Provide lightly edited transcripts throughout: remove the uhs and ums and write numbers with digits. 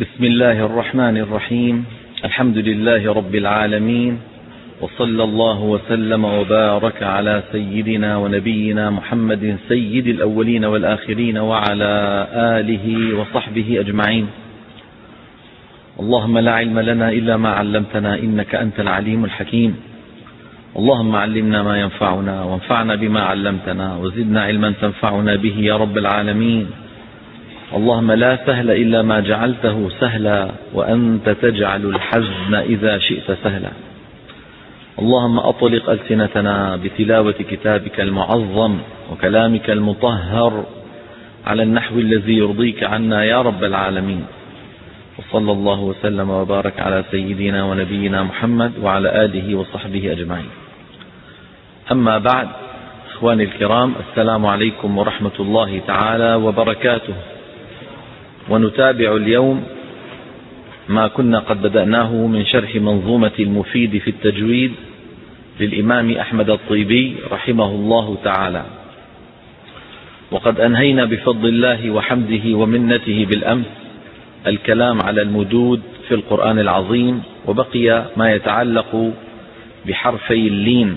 بسم الله الرحمن الرحيم. الحمد لله رب العالمين، وصلى الله وسلم وبارك على سيدنا ونبينا محمد سيد الأولين والآخرين وعلى آله وصحبه أجمعين. اللهم لا علم لنا إلا ما علمتنا إنك أنت العليم الحكيم. اللهم علمنا ما ينفعنا وانفعنا بما علمتنا وزدنا علما تنفعنا به يا رب العالمين. اللهم لا سهل إلا ما جعلته سهلا وأنت تجعل الحزن إذا شئت سهلا. اللهم أطلق ألسنتنا بتلاوة كتابك المعظم وكلامك المطهر على النحو الذي يرضيك عنا يا رب العالمين. وصلى الله وسلم وبارك على سيدنا ونبينا محمد وعلى آله وصحبه أجمعين. أما بعد، إخواني الكرام، السلام عليكم ورحمة الله تعالى وبركاته. ونتابع اليوم ما كنا قد بدأناه من شرح منظومة المفيد في التجويد للإمام أحمد الطيبي رحمه الله تعالى، وقد أنهينا بفضل الله وحمده ومنته بالأمس الكلام على المدود في القرآن العظيم، وبقي ما يتعلق بحرفي اللين،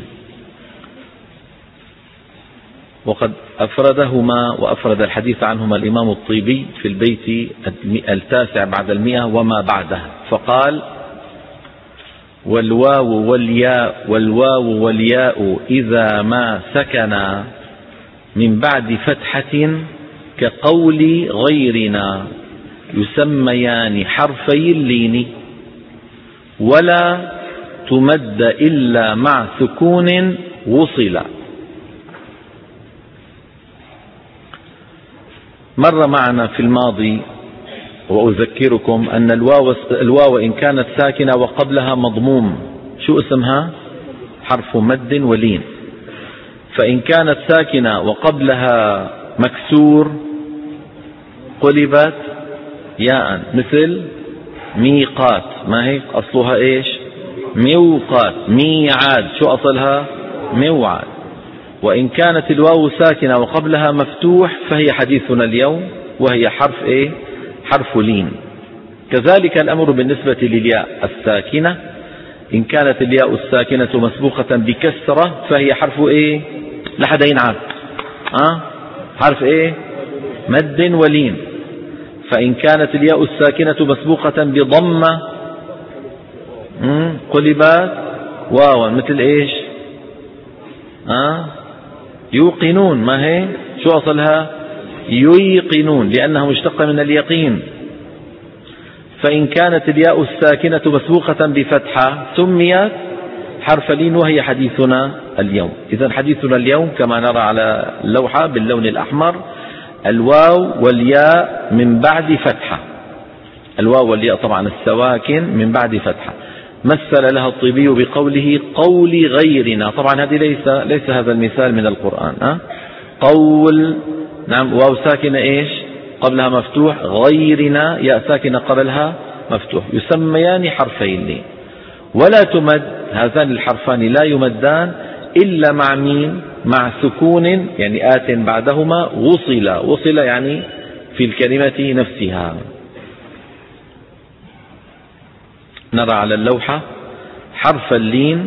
وقد أفردهما وأفرد الحديث عنهما الإمام الطيبي في البيت 9 بعد 100 وما بعده، فقال: والواو والياء إذا ما سكنا من بعد فتحة كقول غيرنا يسميان حرفي اللين، ولا تمد إلا مع سكون وصل. مر معنا في الماضي وأذكركم أن الواو إن كانت ساكنة وقبلها مضموم شو اسمها؟ حرف مد ولين. فإن كانت ساكنة وقبلها مكسور قلبت ياء، مثل ميقات، ما هيك أصلها إيش؟ ميوقات، ميعاد، شو أصلها؟ موعد. وإن كانت الواو ساكنة وقبلها مفتوح فهي حديثنا اليوم، وهي حرف إيه؟ حرف لين. كذلك الأمر بالنسبة للياء الساكنة، إن كانت الياء الساكنة مسبوقة بكسرة فهي حرف إيه؟ لحد ينعاد حرف إيه؟ مد ولين. فإن كانت الياء الساكنة مسبوقة بضمة قلبت واوا، مثل إيش؟ يوقنون، ما هي شو أصلها؟ ييقنون، لأنها مشتقة من اليقين. فإن كانت الياء الساكنة مسبوقة بفتحة سميت حرف لين، وهي حديثنا اليوم. إذن حديثنا اليوم كما نرى على اللوحة باللون الأحمر: الواو والياء من بعد فتحة. الواو والياء طبعا السواكن من بعد فتحة. مثل لها الطيبي بقوله: قول غيرنا. طبعا هذه ليس هذا المثال من القرآن. قول، نعم، واو ساكنة إيش؟ قبلها مفتوح، غيرنا ياء ساكنة قبلها مفتوح، يسميان حرفي اللين. ولا تمد، هذان الحرفان لا يمدان إلا مع مين؟ مع سكون، يعني آت بعدهما وصل يعني في الكلمة نفسها. نرى على اللوحة حرف اللين.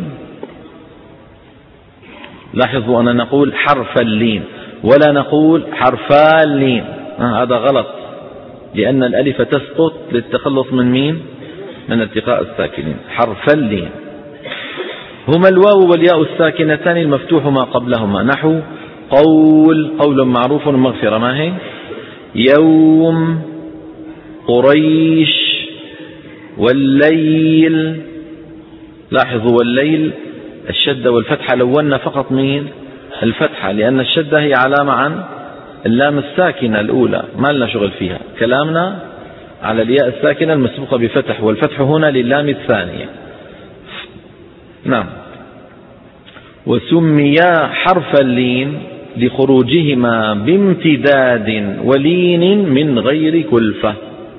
لاحظوا أننا نقول حرف اللين ولا نقول حرفا اللين، هذا غلط، لأن الألف تسقط للتخلص من مين؟ من التقاء الساكنين. حرف اللين هما الواو والياء الساكنتان المفتوح ما قبلهما، نحو قول معروف ومغفرة، ما هي؟ يوم، قريش، والليل. لاحظوا والليل الشدة والفتحة لونا فقط مين؟ الفتحة، لأن الشدة هي علامة عن اللام الساكنة الأولى، ما لنا شغل فيها، كلامنا على الياء الساكنة المسبوقة بفتح، والفتح هنا للام الثانية. نعم. وسميا حرف اللين لخروجهما بامتداد ولين من غير كلفة.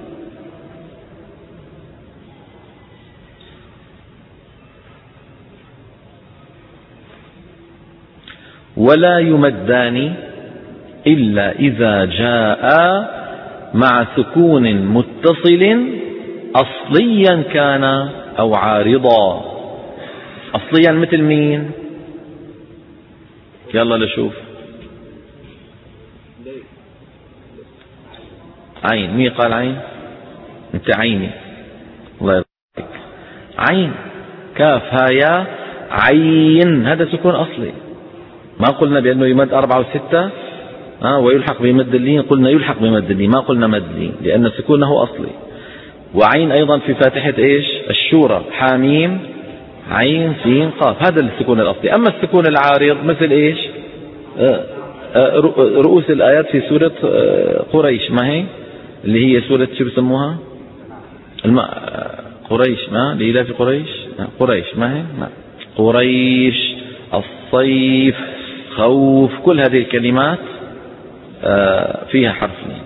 ولا يمدان إلا إذا جاء مع سكون متصل أصليا كان أو عارضا. أصليا مثل مين؟ يلا نشوف. عين. مين قال عين؟ انت عيني. الله يرضيك. عين كاف هايا عين، هذا سكون أصلي. ما قلنا بأنه يمد 4 و6 ويلحق بمد اللين، قلنا يلحق بمد اللين، ما قلنا مد لين، لأن سكونه أصلي. وعين أيضا في فاتحة إيش؟ الشورى، حاميم عين سين قاف، هذا السكون الأصلي. أما السكون العارض مثل إيش؟ رؤوس الآيات في سورة قريش، ما هي اللي هي سورة شو بسموها؟ قريش، ما لإلاف قريش، قريش ما هي؟ ما. قريش، الصيف، خوف، كل هذه الكلمات فيها حرف لين.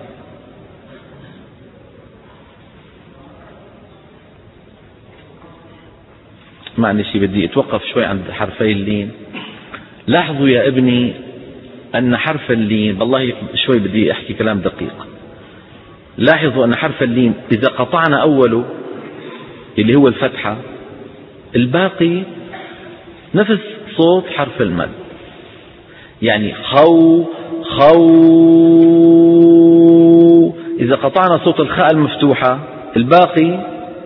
معلش بدي اتوقف شوي عند حرفي اللين. لاحظوا يا ابني أن حرف اللين، والله شوي بدي أحكي كلام دقيق. لاحظوا أن حرف اللين إذا قطعنا أوله اللي هو الفتحة، الباقي نفس صوت حرف المد. يعني خو إذا قطعنا صوت الخاء المفتوحة الباقي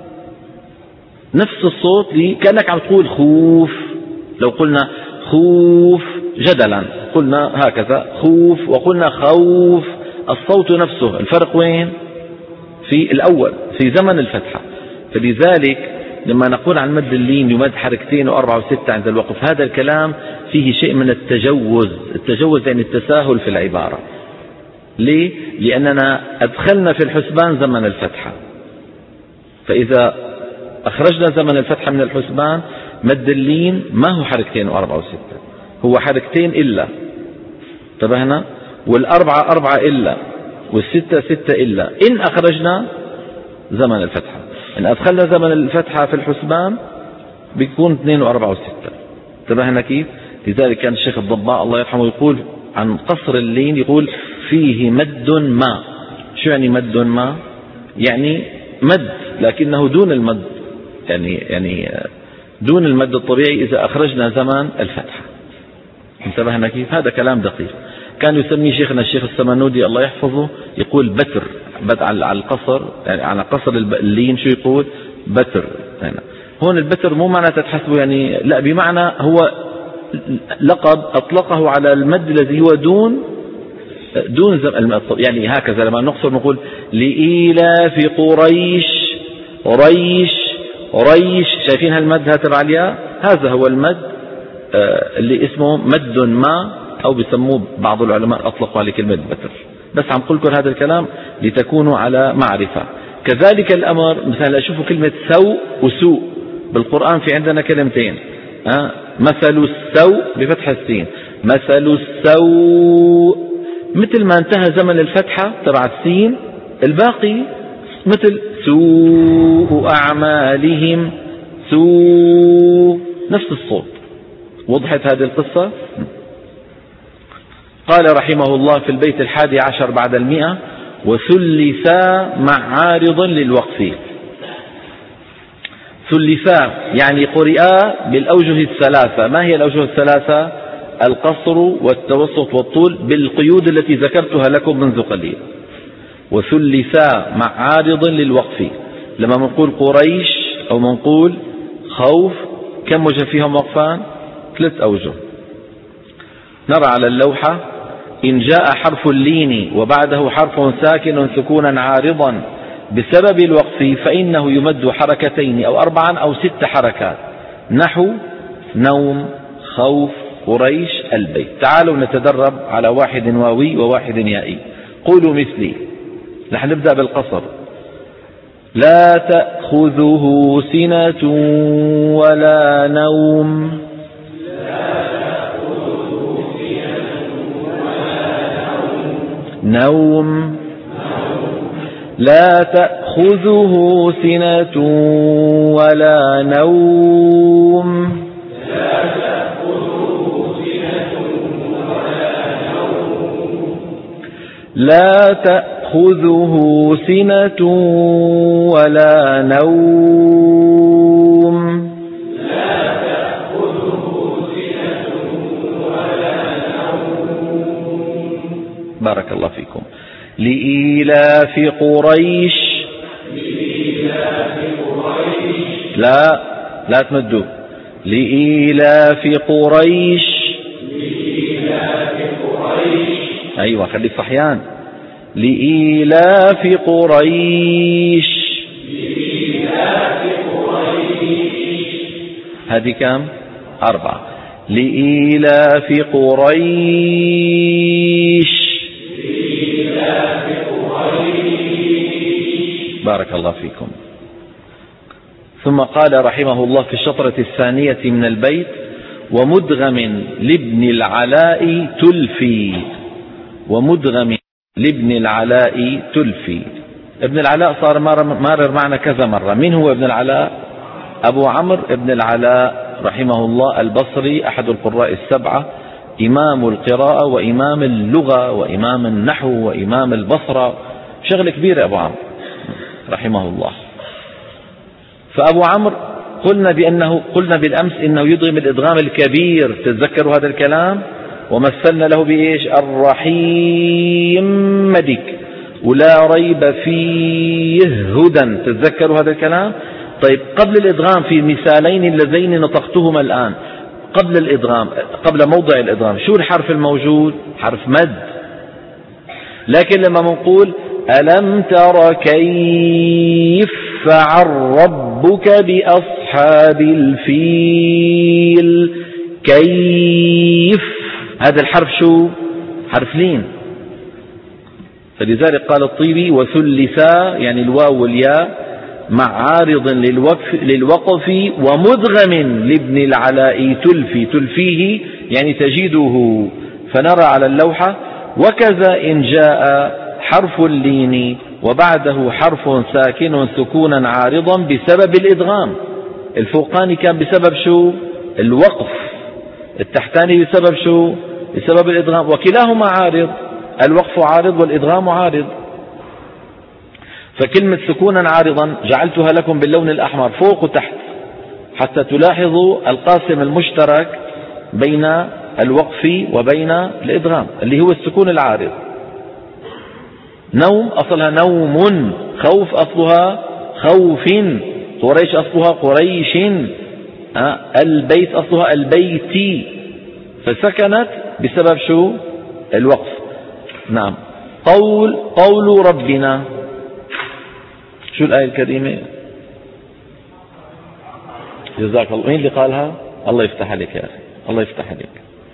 نفس الصوت، كأنك عم تقول خوف. لو قلنا خوف جدلا قلنا هكذا خوف، وقلنا خوف، الصوت نفسه. الفرق وين؟ في الأول في زمن الفتحة. فلذلك لما نقول عن مد اللين يمد حركتين و4 و6 عند الوقف، هذا الكلام فيه شيء من التجوز. التجوز يعني التساهل في العبارة. ليه؟ لأننا أدخلنا في الحسبان زمن الفتحة، فإذا أخرجنا زمن الفتحة من الحسبان مد اللين ما هو حركتين و4 و6، هو حركتين إلا، انتبهنا؟ والأربعة 4 إلا، والستة 6 إلا إن أخرجنا زمن الفتحة. إن أدخلنا زمن الفتحة في الحسبان بيكون 2 و4 و6. انتبهنا كيف؟ لذلك كان الشيخ الضباء الله يرحمه يقول عن قصر اللين، يقول فيه مد ما. شو يعني مد ما؟ يعني مد لكنه دون المد، يعني دون المد الطبيعي إذا أخرجنا زمن الفتحة. انتبهنا كيف؟ هذا كلام دقيق. كان يسميه شيخنا الشيخ السمنودي الله يحفظه يقول بتر، على القصر، يعني على قصر اللين شو يقول؟ بتر. يعني هون البتر مو معنى تتحسبه يعني، لا، بمعنى هو لقب أطلقه على المد الذي هو دون يعني هكذا. لما نقصر نقول لإيلاف قريش، شايفين هالمد تبع الياء؟ هذا هو المد اللي اسمه مد ما، أو بيسموه بعض العلماء أطلقوا عليه كلمة بتر. بس عم قل كل هذا الكلام لتكونوا على معرفة. كذلك الأمر مثلا أشوفوا كلمة سوء وسوء بالقرآن، في عندنا كلمتين، مثل السوء بفتح السين، مثل السوء، مثل ما انتهى زمن الفتحة تبع السين الباقي مثل سوء أعمالهم، سوء، نفس الصوت. وضحت هذه القصة؟ قال رحمه الله في البيت 11 بعد 100: وثلثا مع عارض للوقف. ثلثا يعني قرئا بالأوجه الثلاثة. ما هي الأوجه الثلاثة؟ القصر والتوسط والطول، بالقيود التي ذكرتها لكم منذ قليل. وثلثا مع عارض للوقف، لما نقول قريش أو نقول خوف كم وجه فيهم وقفان؟ 3 أوجه. نرى على اللوحة: إن جاء حرف اللين وبعده حرف ساكن سكونا عارضا بسبب الوقف فإنه يمد حركتين أو 4 أو 6 حركات، نحو نوم، خوف، قريش، البيت. تعالوا نتدرب على 1 واوي و1 يائي. قولوا مثلي. نحن نبدأ بالقصر: لا تأخذه سنة ولا نوم. نوم. لا تأخذه سنة ولا نوم. لا تأخذه تأخذه سنة ولا نوم. بارك الله فيكم. لإيلاف قريش. لا تمدوا. لإيلاف قريش. أيوة خلي صحيان. لإيلاف قريش. هذه كم؟ 4. لإيلاف قريش. بارك الله فيكم. ثم قال رحمه الله في الشطرة الثانية من البيت: ومدغم لابن العلاء تلفي. ومدغم لابن العلاء تلفي. ابن العلاء صار مارر معنا كذا مرة. من هو ابن العلاء؟ أبو عمرو ابن العلاء رحمه الله البصري، أحد القراء السبعة، إمام القراءة وإمام اللغة وإمام النحو وإمام البصرة، شغل كبير أبو عمرو رحمه الله. فأبو عمرو قلنا بالأمس إنه يدغم الإدغام الكبير، تتذكروا هذا الكلام؟ ومثلنا له بإيش؟ الرحيم مدك ولا ريب فيه هدى، تتذكروا هذا الكلام؟ طيب قبل الإدغام في مثالين اللذين نطقتهما الآن، قبل الإدغام، قبل موضع الإدغام، شو الحرف الموجود؟ حرف مد. لكن لما نقول ألم تر كيف فعل ربك بأصحاب الفيل، كيف، هذا الحرف شو؟ حرف لين. فلذلك قال الطيبي: وثلثا يعني الواو والياء مع عارض للوقف ومدغم لابن العلاء تلفي. تلفيه يعني تجده، فنرى على اللوحة: وكذا إن جاء حرف اللين وبعده حرف ساكن سكونا عارضا بسبب الإدغام. الفوقاني كان بسبب شو؟ الوقف. التحتاني بسبب شو؟ بسبب الإدغام، وكلاهما عارض، الوقف عارض والإدغام عارض. فكلمة سكونا عارضا جعلتها لكم باللون الأحمر فوق وتحت حتى تلاحظوا القاسم المشترك بين الوقف وبين الإدغام اللي هو السكون العارض. نوم أصلها نوم، خوف أصلها خوف، قريش أصلها قريش، البيت أصلها البيت، فسكنت بسبب شو؟ الوقف. نعم. قول ربنا، شو الآية الكريمة؟ جزاك الله. مين اللي قالها؟ الله يفتح عليك يا أخي، الله يفتح عليك.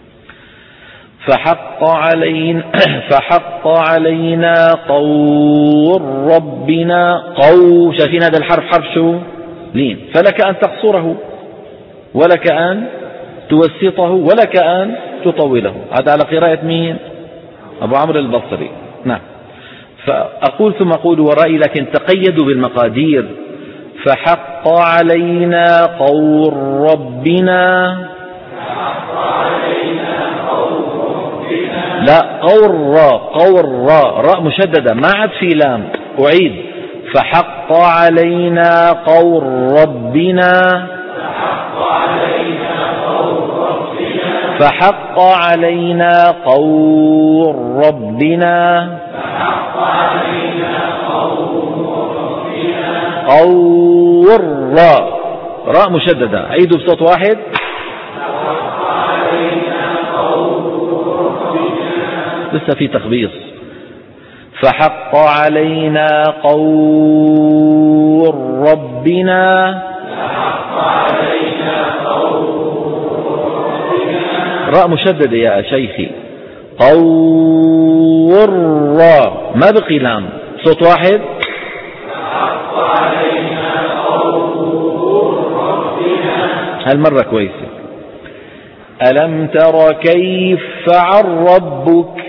فحق علينا قول ربنا. شايفين هذا الحرف حرف شو؟ لين. فلك أن تقصره ولك أن توسطه ولك أن تطوله. هذا على قراءة مين؟ أبو عمرو البصري. نعم. فأقول ثم أقول ورائي، لكن تقيدوا بالمقادير. فحق علينا قول ربنا. لا، قول راء مشددة ما عاد في لام. أعيد: فحق علينا قول ربنا. فحق علينا قول ربنا. قول راء مشددة. عيدوا بصوت واحد: لسه في تخبيص. فحق علينا قول ربنا. راء مشددة يا شيخي. قول راء ما بقي لام، صوت واحد. هالمرة كويسة. ألم تر كيف فعل ربك.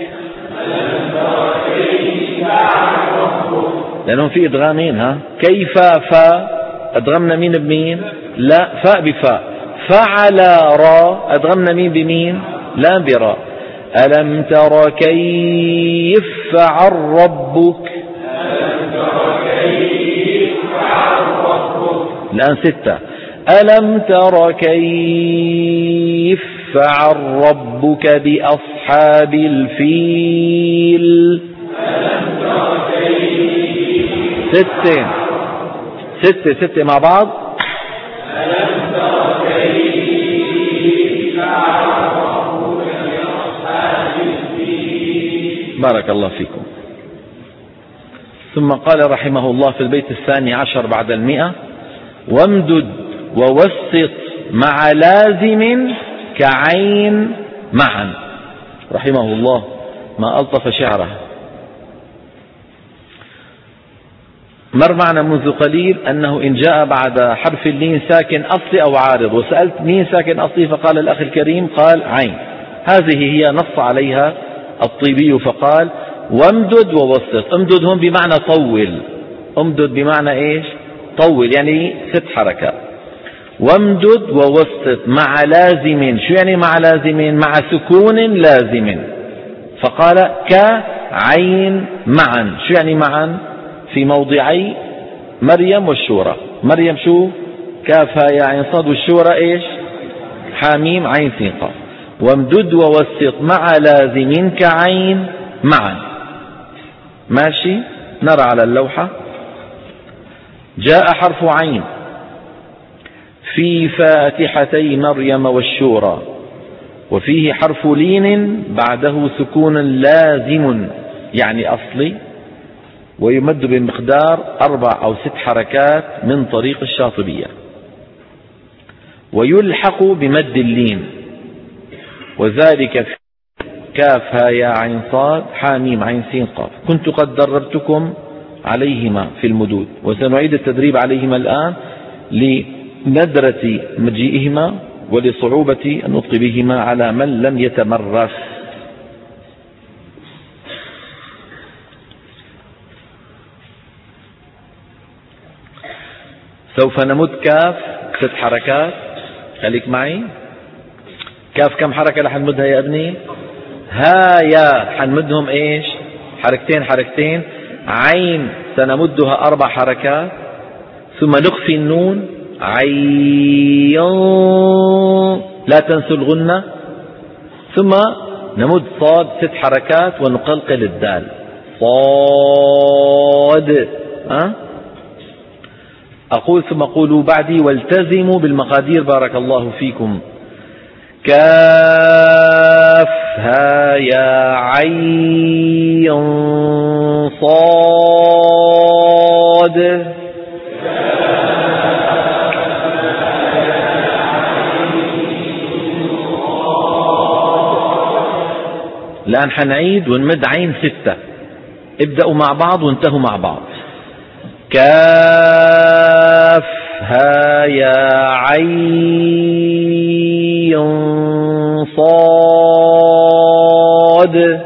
لأنهم في إدغامين. كيف فاء أدغمنا مين بمين؟ لا، فاء بفاء. فعل راء أدغمنا مين بمين؟ لا براء. ألم تر كيف فعل ربك. الآن 6. ألم تر كيف فعل ربك بأصحاب الفيل. 6 مع بعض. بارك الله فيكم. ثم قال رحمه الله في البيت 12 بعد 100: وامدد ووسط مع لازم كعين معا. رحمه الله ما ألطف شعره. مر معنا منذ قليل أنه إن جاء بعد حرف اللين ساكن أصلي أو عارض، وسألت مين ساكن أصلي، فقال الأخ الكريم قال عين. هذه هي نص عليها الطيبي فقال وامدد ووسط. امدد هم بمعنى طول. امدد بمعنى إيش؟ طول، يعني 6 حركات. وامدد ووسط مع لازم. شو يعني مع لازم؟ مع سكون لازم. فقال كعين معا. شو يعني معا؟ في موضعي مريم والشورى. مريم شو؟ كافها يا عين صاد، والشورى ايش؟ حاميم عين سين قاف. وامدد ووسط مع لازم كعين معا. ماشي. نرى على اللوحة. جاء حرف عين في فاتحتي مريم والشورى، وفيه حرف لين بعده سكون لازم يعني أصلي، ويمد بمقدار 4 أو 6 حركات من طريق الشاطبية، ويلحق بمد اللين، وذلك في كافها يا عين صاد حاميم عين سين قاف. كنت قد دربتكم عليهما في المدود، وسنعيد التدريب عليهما الآن لندرة مجيئهما ولصعوبة النطق بهما على من لم يتمرس. سوف نمد كاف 6 حركات. خليك معي. كاف كم حركة رح نمدها يا ابني؟ ها يا حنمدهم ايش؟ حركتين. عين سنمدها 4 حركات، ثم نخفي النون عين، لا تنسوا الغنة، ثم نمد صاد 6 حركات ونقلقل الدال صاد. أقول ثم قولوا بعدي والتزموا بالمقادير بارك الله فيكم. كاف ها يا عين صاد. الآن حنعيد ونمد عين 6. ابدأوا مع بعض وانتهوا مع بعض. كاف ها يا عين صاد.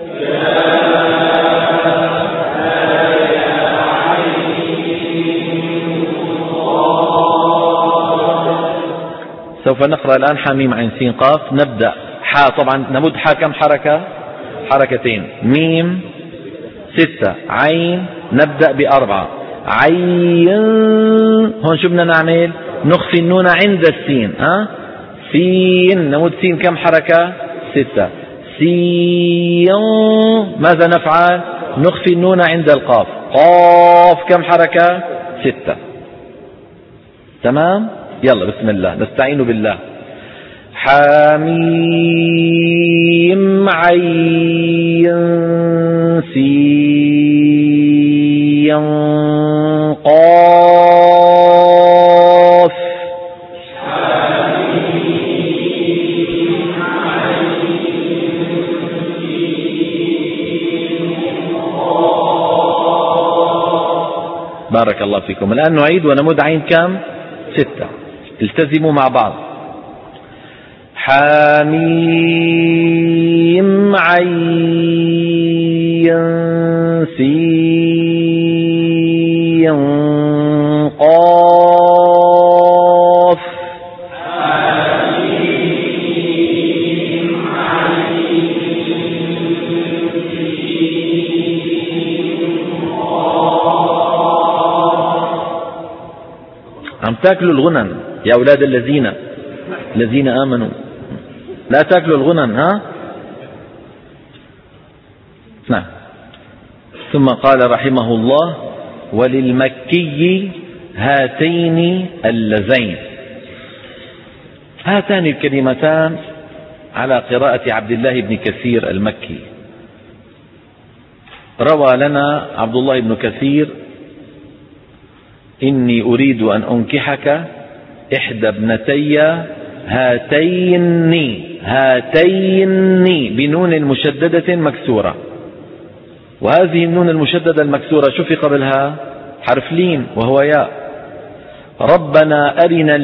سوف نقرأ الآن حميم عين سين قاف. نبدأ حا، طبعا نمد حا كم حركة؟ حركتين. ميم 6. عين نبدأ ب4. عين هون شو بدنا نعمل؟ نخفي النون عند السين. سين نمد سين كم حركة؟ 6. سين ماذا نفعل؟ نخفي النون عند القاف. قاف كم حركة؟ 6. تمام؟ يلا بسم الله نستعين بالله. حميم عين سين قاف. بارك الله فيكم. الآن نعيد ونمد عين كم؟ 6. التزموا مع بعض. حميم عين سين قاف. عم تاكلوا الغنم يا أولاد الذين آمنوا، لا تاكلوا الغنم. نعم. ثم قال رحمه الله: وللمكي هاتين اللذين. هاتان الكلمتان على قراءة عبد الله بن كثير المكي. روى لنا عبد الله بن كثير: إني أريد أن أنكحك إحدى ابنتي هاتين بنون مشددة مكسورة، وهذه النون المشددة المكسورة شو في قبلها؟ حرف لين وهو ياء. ربنا أرنا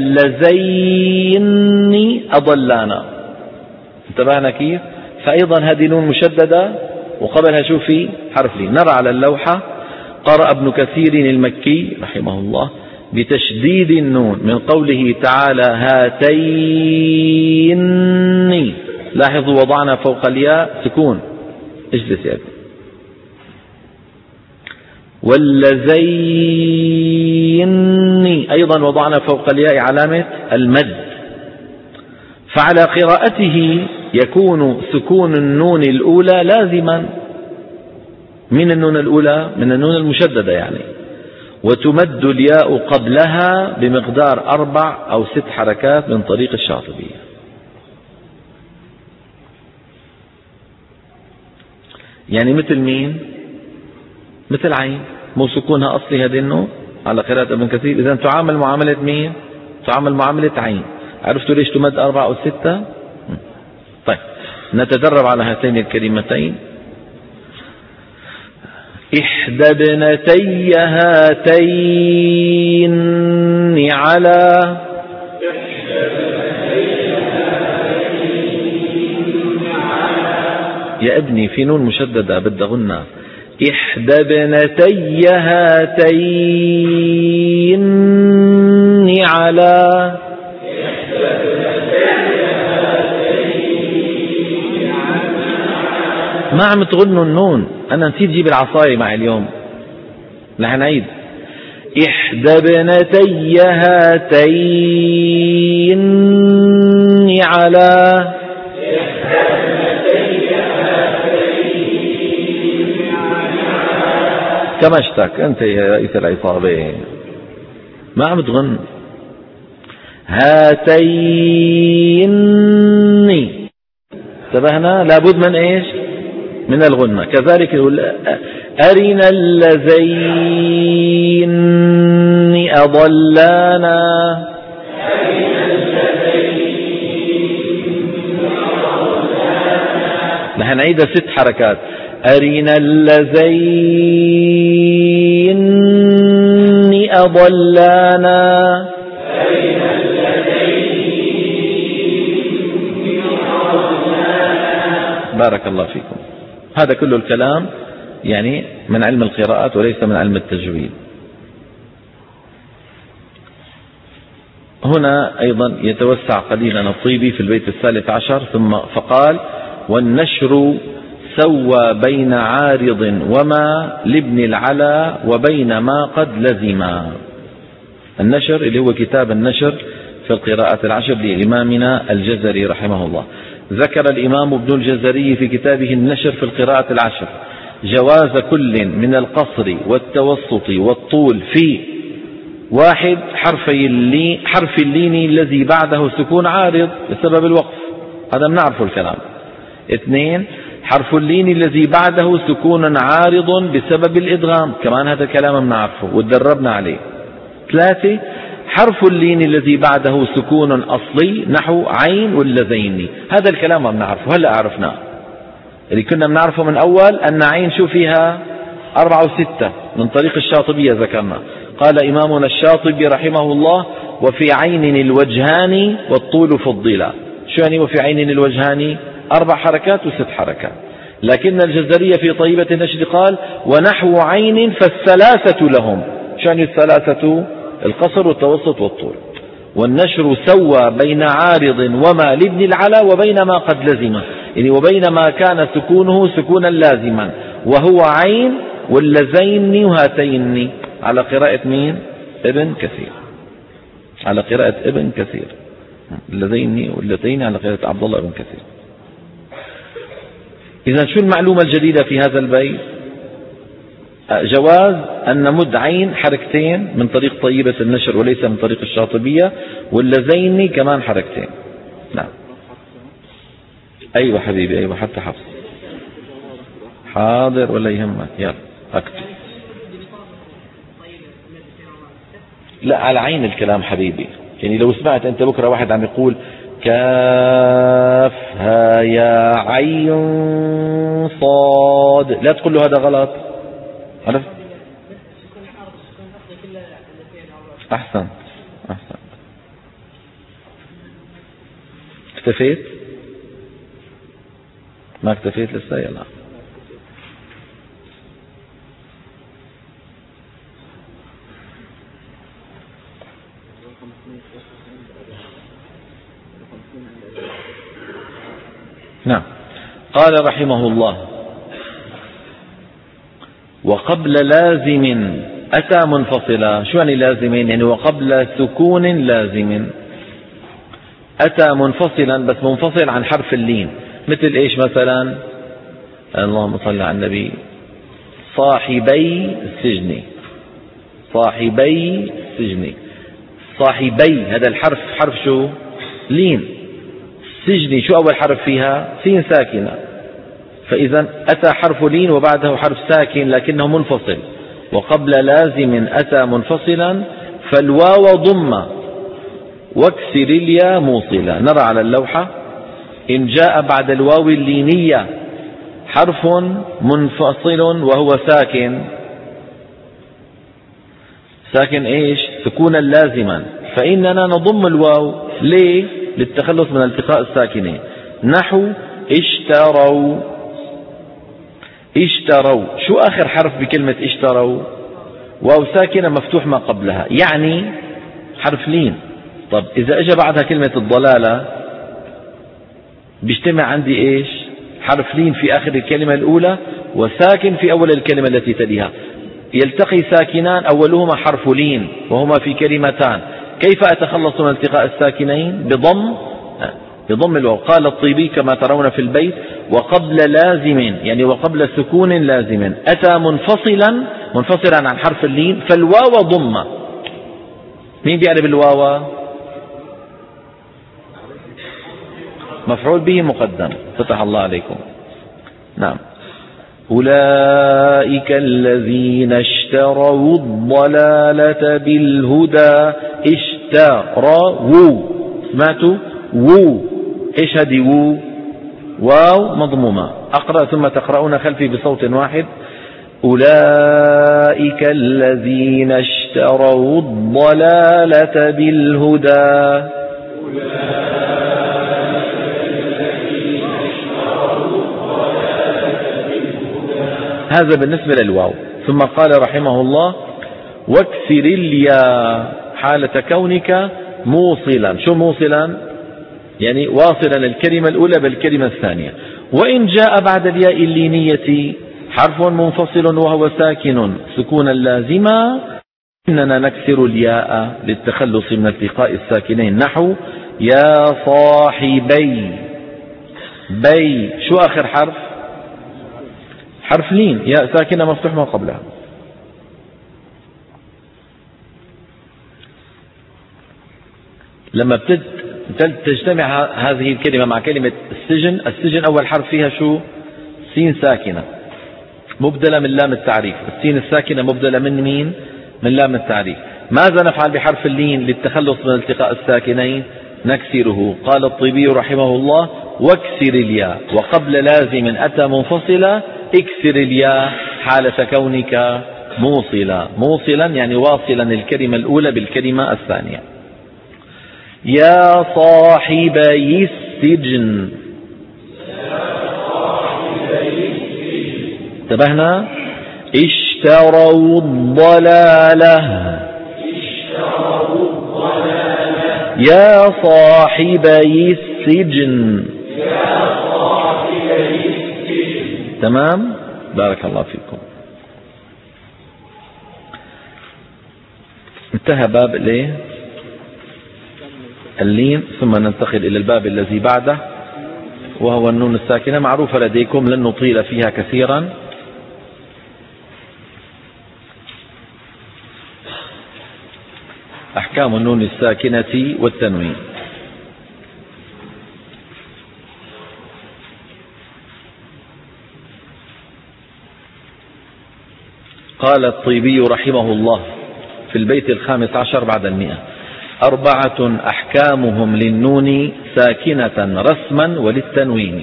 اللذين أضلانا. انتبهنا كيف؟ فأيضا هذه نون مشددة وقبلها شو في؟ حرف لين. نرى على اللوحة: قرأ ابن كثير المكي رحمه الله بتشديد النون من قوله تعالى هاتين. لاحظوا وضعنا فوق الياء سكون. اجلس يا ابني. واللذين أيضا وضعنا فوق الياء علامة المد. فعلى قراءته يكون سكون النون الأولى لازما من النون الأولى، من النون المشددة يعني، وتمد الياء قبلها بمقدار 4 أو 6 حركات من طريق الشاطبية. يعني مثل مين؟ مثل عين، مو سكونها أصلي هذه النون على قراءة ابن كثير. إذن تعامل معاملة مين؟ تعامل معاملة عين. عرفتوا ليش تمد 4 أو 6؟ طيب نتدرب على هاتين الكلمتين. إحدى ابنتي هاتين على يا ابني في نون مشددة بدها غنة. إحدى ابنتي هاتين على ما عم تغنوا النون. أنا نسيت جيب العصاية معي اليوم. رح نعيد. إحدى ابنتي هاتين على كمشتك أنت يا رئيس العصابة، ما عم تغن. هاتين انتبهنا، لابد من ايش؟ من الغنة. كذلك أرنا اللذين أضلانا. نحن نعيدها 6 حركات. أرنا اللذين أضلانا. بارك الله فيكم. هذا كل الكلام يعني من علم القراءات وليس من علم التجويد. هنا أيضا يتوسع قليلا الطيبي في البيت 13 ثم فقال: والنشر سوى بين عارض وما لابن العلا وبين ما قد لزما. النشر اللي هو كتاب النشر في القراءات العشر لإمامنا الجزري رحمه الله. ذكر الإمام ابن الجزري في كتابه النشر في القراءة العشر جواز كل من القصر والتوسط والطول في: 1 حرف اللين الذي بعده سكون عارض بسبب الوقف، هذا بنعرفه الكلام. 2 حرف اللين الذي بعده سكون عارض بسبب الإدغام، كمان هذا الكلام بنعرفه وتدربنا عليه. 3 حرف اللين الذي بعده سكون أصلي نحو عين واللذين، هذا الكلام ما بنعرفه هلأ عرفناه. اللي كنا بنعرفه من أول أن عين شو فيها 4 و6 من طريق الشاطبية ذكرنا. قال إمامنا الشاطبي رحمه الله: وفي عين الوجهان والطول فضلا. شو يعني وفي عين الوجهان؟ 4 حركات و6 حركات. لكن الجزرية في طيبة النشر قال: ونحو عين فالثلاثة لهم. شو يعني الثلاثة؟ القصر والتوسط والطول. والنشر سوى بين عارض وما لابن العلا وبين ما قد لزم، يعني وبين ما كان سكونه سكونا لازما وهو عين واللذين وهاتين على قراءة مين؟ ابن كثير. على قراءة ابن كثير، اللذين واللتين على قراءة عبد الله بن كثير. إذا شو المعلومة الجديدة في هذا البيت؟ جواز أن نمد عين حركتين من طريق طيبة النشر وليس من طريق الشاطبية، واللذين كمان حركتين. نعم. أيوة حبيبي، أيوة حتى حفص. حاضر ولا يهمك، يلا أكتب. لا، على عين الكلام حبيبي. يعني لو سمعت أنت بكرة واحد عم يقول كافها يا عين صاد، لا تقول له هذا غلط. عرفت؟ أحسن أحسن. اكتفيت؟ ما اكتفيت لسه؟ يلا. نعم. قال رحمه الله: وقبل لازم أتى منفصلا. شو يعني لازم؟ يعني وقبل سكون لازم أتى منفصلا، بس منفصل عن حرف اللين. مثل إيش مثلا؟ اللهم صل على النبي. صاحبي السجن، صاحبي السجن. صاحبي هذا الحرف حرف شو؟ لين. السجن شو أول حرف فيها؟ سين ساكنة. فإذا أتى حرف لين وبعده حرف ساكن لكنه منفصل. وقبل لازم أتى منفصلا، فالواو ضم واكسر الياء موصلا. نرى على اللوحة: إن جاء بعد الواو اللينية حرف منفصل وهو ساكن، ساكن إيش؟ سكونا لازما، فإننا نضم الواو. ليه؟ للتخلص من التقاء الساكنين. نحو اشتروا. اشتروا شو آخر حرف بكلمة اشتروا؟ واو ساكنة مفتوح ما قبلها، يعني حرف لين. طب إذا اجى بعدها كلمة الضلالة بيجتمع عندي إيش؟ حرف لين في آخر الكلمة الأولى وساكن في أول الكلمة التي تليها، يلتقي ساكنان أولهما حرف لين وهما في كلمتان. كيف أتخلص من التقاء الساكنين؟ بضم الواو. قال الطيبي كما ترون في البيت: وقبل لازم، يعني وقبل سكون لازم أتى منفصلا عن حرف اللين، فالواو ضم. مين بيعرف الواو؟ مفعول به مقدم. فتح الله عليكم. نعم. أولئك الذين اشتروا الضلالة بالهدى. اشتروا، سمعتوا؟ وو. ايش هذه وو؟ واو مضمومة. أقرأ ثم تقرؤون خلفي بصوت واحد: أولئك الذين اشتروا الضلالة بالهدى. هذا بالنسبة للواو. ثم قال رحمه الله: واكسر الياء حالة كونك موصلا. شو موصلا؟ يعني واصلا الكلمة الأولى بالكلمة الثانية. وإن جاء بعد الياء اللينية حرف منفصل وهو ساكن سكونا لازما، إننا نكسر الياء للتخلص من التقاء الساكنين. نحو يا صاحبي. بي شو آخر حرف؟ حرف لين، ياء ساكنة مفتوح ما قبلها. لما تجتمع هذه الكلمة مع كلمة السجن، السجن أول حرف فيها شو؟ سين ساكنة مبدلة من لام التعريف. السين الساكنة مبدلة من مين؟ من لام التعريف. ماذا نفعل بحرف اللين للتخلص من التقاء الساكنين؟ نكسره. قال الطيبي رحمه الله: واكسر الياء. وقبل لازم أتى منفصلا اكسر الياء حالة كونك موصلا يعني واصلا الكلمة الأولى بالكلمة الثانية. يا صاحبي السجن. انتبهنا؟ اشتروا الضلالة. يا صاحبي السجن. تمام؟ بارك الله فيكم. انتهى باب الايه؟ اللين. ثم ننتقل إلى الباب الذي بعده وهو النون الساكنة، معروفة لديكم لن نطيل فيها كثيرا. أحكام النون الساكنة والتنوين. قال الطيبي رحمه الله في البيت 15 بعد 100: 4 أحكامهم للنون ساكنة رسما وللتنوين.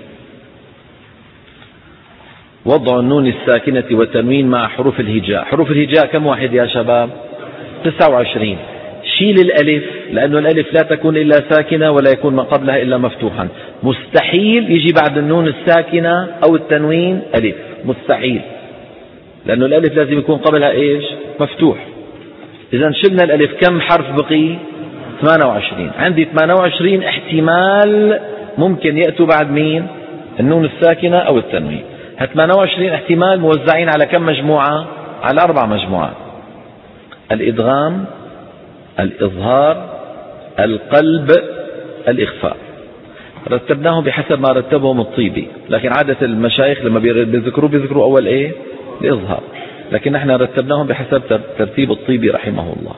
وضع النون الساكنة والتنوين مع حروف الهجاء. حروف الهجاء كم واحد يا شباب؟ 29. شيل الألف، لأن الألف لا تكون إلا ساكنة ولا يكون ما قبلها إلا مفتوحا. مستحيل يجي بعد النون الساكنة أو التنوين ألف، مستحيل، لأن الألف لازم يكون قبلها إيش؟ مفتوح. إذا شلنا الألف كم حرف بقي؟ 28. عندي 28 احتمال ممكن يأتوا بعد مين؟ النون الساكنة أو التنوين. 28 احتمال موزعين على كم مجموعة؟ على 4 مجموعات: الإدغام، الإظهار، القلب، الإخفاء. رتبناهم بحسب ما رتبهم الطيبي، لكن عادة المشايخ لما بيذكروا أول إيه؟ الإظهار، لكن نحن رتبناهم بحسب ترتيب الطيبي رحمه الله.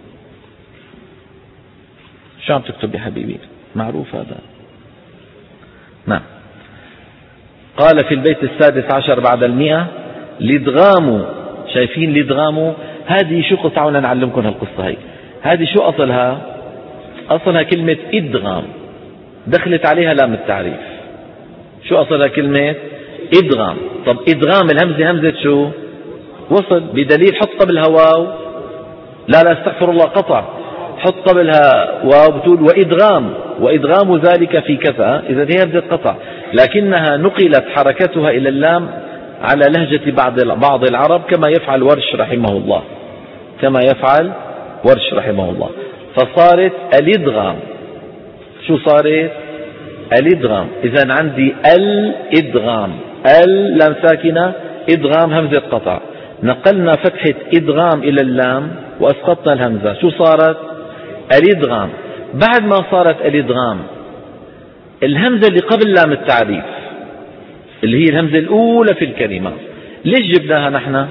شو عم تكتب يا حبيبي؟ معروف هذا. نعم. قال في البيت 16 بعد 100: الإدغام. شايفين الإدغام؟ هذه شو تعالوا نعلمكم هالقصة هي. هذه شو أصلها؟ أصلها كلمة إدغام، دخلت عليها لام التعريف. شو أصلها كلمة إدغام؟ طب إدغام الهمزة همزة شو؟ وصل، بدليل حط قبلها واو. لا استغفر الله، قطع. حط قبلها واو بتقول وإدغام، وإدغام ذلك في كذا، إذا هي همزة قطع، لكنها نقلت حركتها إلى اللام على لهجة بعض العرب كما يفعل ورش رحمه الله، كما يفعل ورش رحمه الله، فصارت الإدغام. شو صارت؟ الإدغام. إذا عندي الإدغام، لام ساكنة، إدغام همزة قطع، نقلنا فتحة إدغام إلى اللام وأسقطنا الهمزة، شو صارت؟ الإدغام. بعد ما صارت الإدغام، الهمزة اللي قبل لام التعريف اللي هي الهمزة الأولى في الكلمة، ليش جبناها نحن؟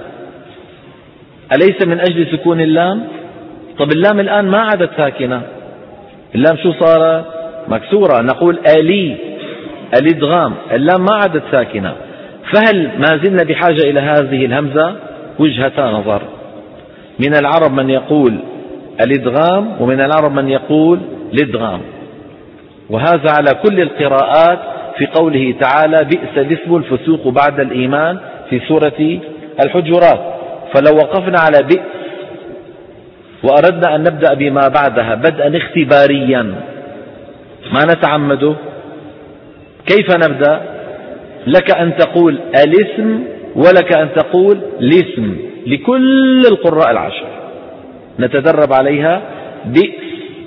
أليس من أجل سكون اللام؟ طب اللام الآن ما عادت ساكنة، اللام شو صارت؟ مكسورة. نقول آلي، الإدغام، اللام ما عادت ساكنة، فهل ما زلنا بحاجة إلى هذه الهمزة؟ وجهتا نظر. من العرب من يقول الإدغام، ومن العرب من يقول الإدغام، وهذا على كل القراءات في قوله تعالى: بئس الاسم الفسوق بعد الإيمان في سورة الحجرات. فلو وقفنا على بئس وأردنا أن نبدأ بما بعدها بدءا اختباريا ما نتعمده، كيف نبدأ؟ لك أن تقول الاسم ولك أن تقول الاسم، لكل القراء 10 نتدرب عليها. بئس،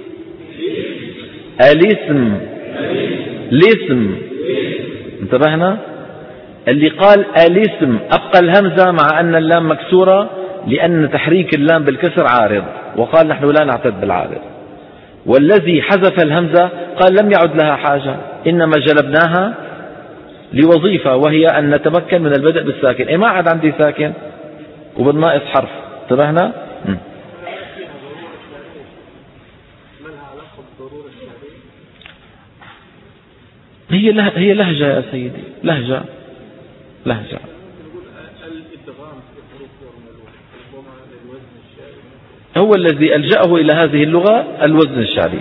الاسم، الاسم. انتبهنا؟ اللي قال الاسم أبقى الهمزة مع أن اللام مكسورة لأن تحريك اللام بالكسر عارض، وقال نحن لا نعتد بالعارض. والذي حذف الهمزة قال لم يعد لها حاجة، إنما جلبناها لوظيفة وهي أن نتمكن من البدء بالساكن. ما عاد عندي ساكن وبالناقص حرف. انتبهنا؟ هي لهجة يا سيدي، لهجة. هو الذي ألجأه إلى هذه اللغة الوزن الشعبي.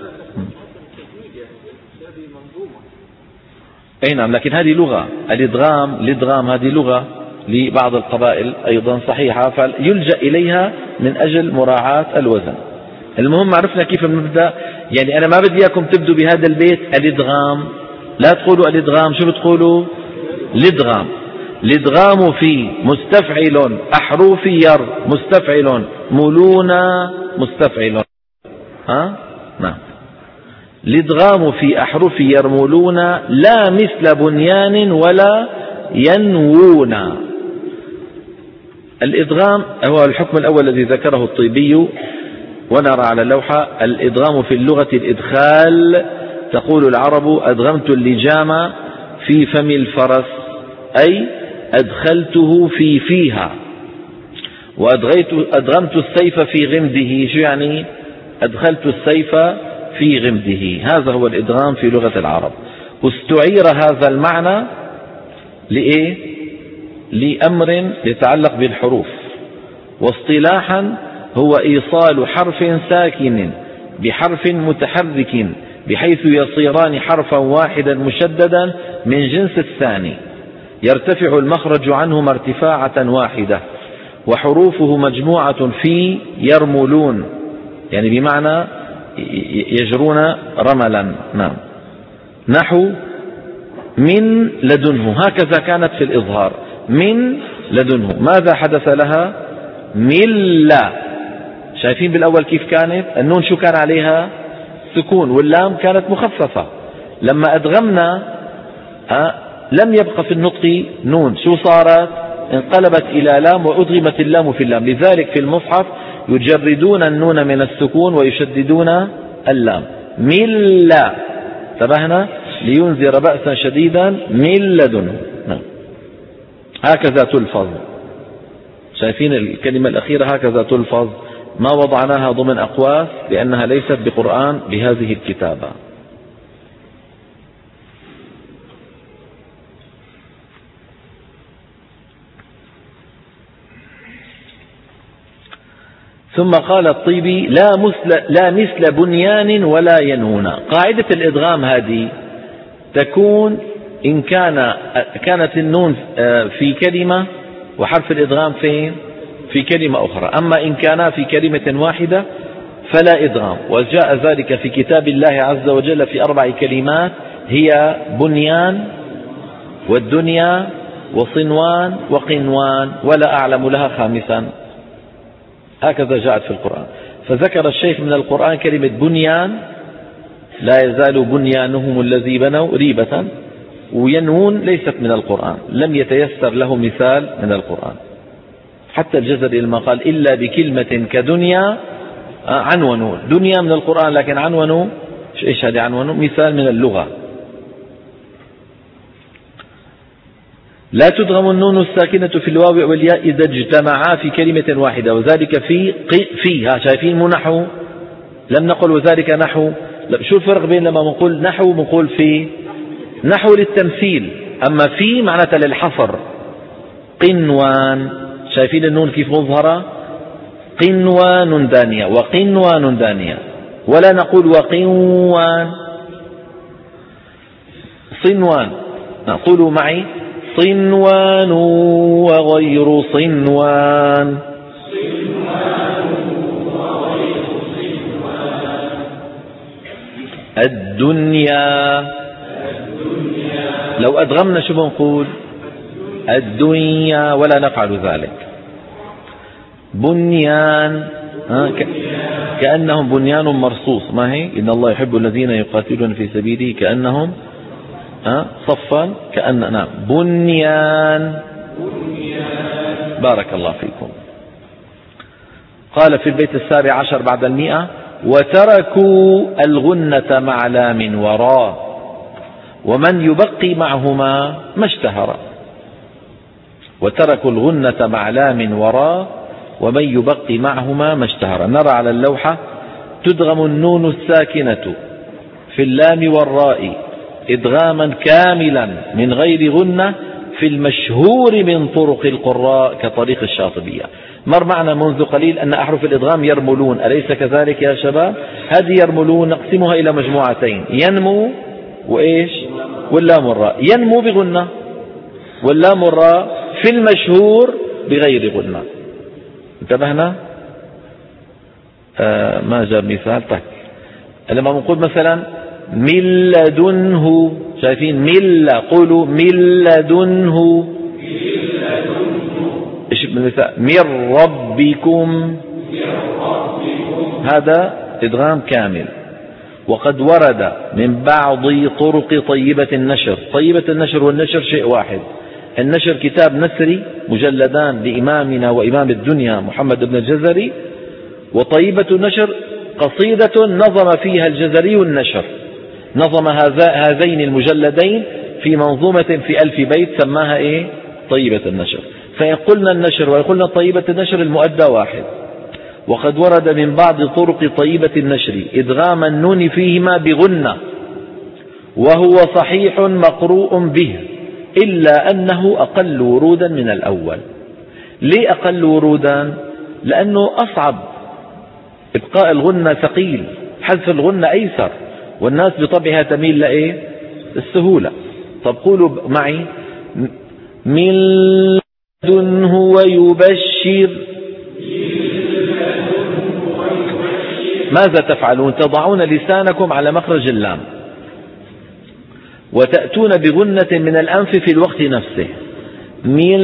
أي نعم، لكن هذه لغة الإدغام هذه لغة لبعض القبائل أيضا صحيحة، فيلجأ إليها من أجل مراعاة الوزن. المهم عرفنا كيف نبدأ. يعني أنا ما بدي إياكم تبدوا بهذا البيت الإدغام، لا تقولوا الإدغام، شو بتقولوا؟ الإدغام. الإدغام في مستفعل أحرفي ير مستفعل ملونا مستفعل. نعم. الإدغام في أحرف يرملون لا مثل بنيان ولا ينوون. الإدغام هو الحكم الأول الذي ذكره الطيبي، ونرى على اللوحة الإدغام في اللغة الإدخال. تقول العرب أدغمت اللجام في فم الفرس، أي أدخلته في فيها. وأدغمت السيف في غمده، شو يعني؟ أدخلت السيف في غمده. هذا هو الإدغام في لغة العرب. استعير هذا المعنى لإيه؟ لأمر يتعلق بالحروف. واصطلاحا هو إيصال حرف ساكن بحرف متحرك بحيث يصيران حرفا واحدا مشددا من جنس الثاني، يرتفع المخرج عنهما ارتفاعة واحدة، وحروفه مجموعة في يرملون، يعني بمعنى يجرون رملا. نعم. نحو من لدنه، هكذا كانت في الإظهار، من لدنه. ماذا حدث لها؟ ملا. شايفين بالأول كيف كانت؟ النون شو كان عليها؟ سكون، واللام كانت مخففة. لما أدغمنا لم يبقى في النطق نون، شو صارت؟ انقلبت إلى لام، وأدغمت اللام في اللام. لذلك في المصحف يجردون النون من السكون ويشددون اللام. ملا، انتبهنا؟ لينذر بأسا شديدا من لدنه. هكذا تلفظ. شايفين الكلمة الأخيرة هكذا تلفظ، ما وضعناها ضمن أقواس لأنها ليست بقرآن بهذه الكتابة. ثم قال الطيبي لا مثل بنيان ولا ينون. قاعدة الإدغام هذه تكون إن كانت النون في كلمة وحرف الإدغام فين؟ في كلمة أخرى. أما إن كانا في كلمة واحدة فلا إدغام. وجاء ذلك في كتاب الله عز وجل في 4 كلمات هي بنيان والدنيا وصنوان وقنوان، ولا أعلم لها خامسا. هكذا جاءت في القرآن. فذكر الشيخ من القرآن كلمة بنيان، لا يزال بنيانهم الذي بنوا ريبة، وينون ليست من القرآن، لم يتيسر له مثال من القرآن. حتى الجزري لما قال إلا بكلمة كدنيا عنونوا، دنيا من القرآن لكن عنونوا إيش هذه؟ عنونوا مثال من اللغة. لا تدغم النون الساكنة في الواو والياء إذا اجتمعا في كلمة واحدة، وذلك فيها. شايفين؟ مو نحو، لم نقل وذلك نحو. شو الفرق بين لما نقول نحو ونقول في؟ نحو للتمثيل، أما في معناتها للحصر. قنوان، شايفين النون كيف مظهرة؟ قنوان دانية وقنوان دانية، ولا نقول وقنوان. صنوان، قولوا معي صنوان وغير صنوان. الدنيا، لو أدغمنا شو بنقول؟ الدنيا، ولا نفعل ذلك. بنيان، كأنهم بنيان مرصوص، ما هي؟ إن الله يحب الذين يقاتلون في سبيله كأنهم صفا نعم بنيان. بارك الله فيكم. قال في البيت 17 بعد 100: وتركوا الغنة مع لام وراء ومن يبقي معهما ما اشتهر. وتركوا الغنة مع لام وراء ومن يبقي معهما ما اشتهر. نرى على اللوحة تدغم النون الساكنة في اللام والراء إدغاما كاملا من غير غنة في المشهور من طرق القراء كطريق الشاطبية. مر معنا منذ قليل أن أحرف الإدغام يرملون، أليس كذلك يا شباب؟ هذه يرملون نقسمها إلى مجموعتين: ينمو وإيش؟ واللام والراء. ينمو بغنة، واللام والراء في المشهور بغير غنة. انتبهنا؟ ما جاب مثال. طيب لما نقول مثلا من لدنه، شايفين؟ من، قولوا من لدنه. ايش بالمثال؟ من ربكم. هذا إدغام كامل. وقد ورد من بعض طرق طيبة النشر. طيبة النشر والنشر شيء واحد. النشر كتاب نثري مجلدان لإمامنا وإمام الدنيا محمد بن الجزري، وطيبة النشر قصيدة نظم فيها الجزري النشر، نظم هذين المجلدين في منظومة في 1000 بيت سماها إيه؟ طيبة النشر. فإن قلنا النشر وإن قلنا طيبة النشر المؤدى واحد. وقد ورد من بعض طرق طيبة النشر إدغام النون فيهما بغنة، وهو صحيح مقروء به، إلا أنه أقل ورودا من الأول. ليه أقل ورودا؟ لأنه أصعب، إبقاء الغنة ثقيل، حذف الغنة أيسر، والناس بطبعها تميل لإيه؟ السهولة. طب قولوا معي: من لدنه ويبشر. ماذا تفعلون؟ تضعون لسانكم على مخرج اللام وتأتون بغنة من الأنف في الوقت نفسه، من،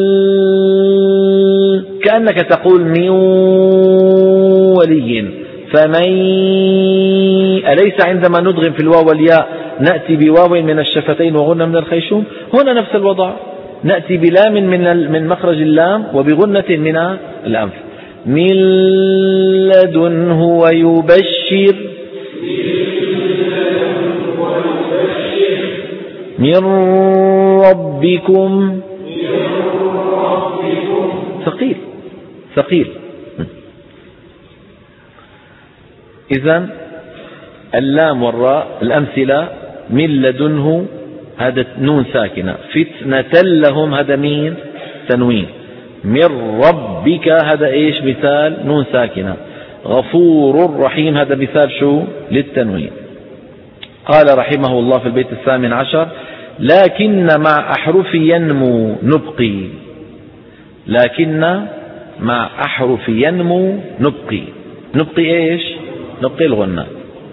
كأنك تقول من ولي. فمن، أليس عندما ندغم في الواو والياء نأتي بواو من الشفتين وغنة من الخيشوم؟ هنا نفس الوضع، نأتي بلام من مخرج اللام وبغنة من الأنف. من لدنه ويبشر، من ربكم، ثقيل ثقيل. إذن اللام والراء الأمثلة: من لدنه هذا نون ساكنة، فتنة لهم هذا مين؟ تنوين. من ربك هذا إيش؟ مثال نون ساكنة. غفور رحيم هذا مثال شو؟ للتنوين. قال رحمه الله في البيت 18: لكن مع أحرف ينمو نبقي، لكن مع أحرف ينمو نبقي. نبقي إيش؟ نبقي الغنة.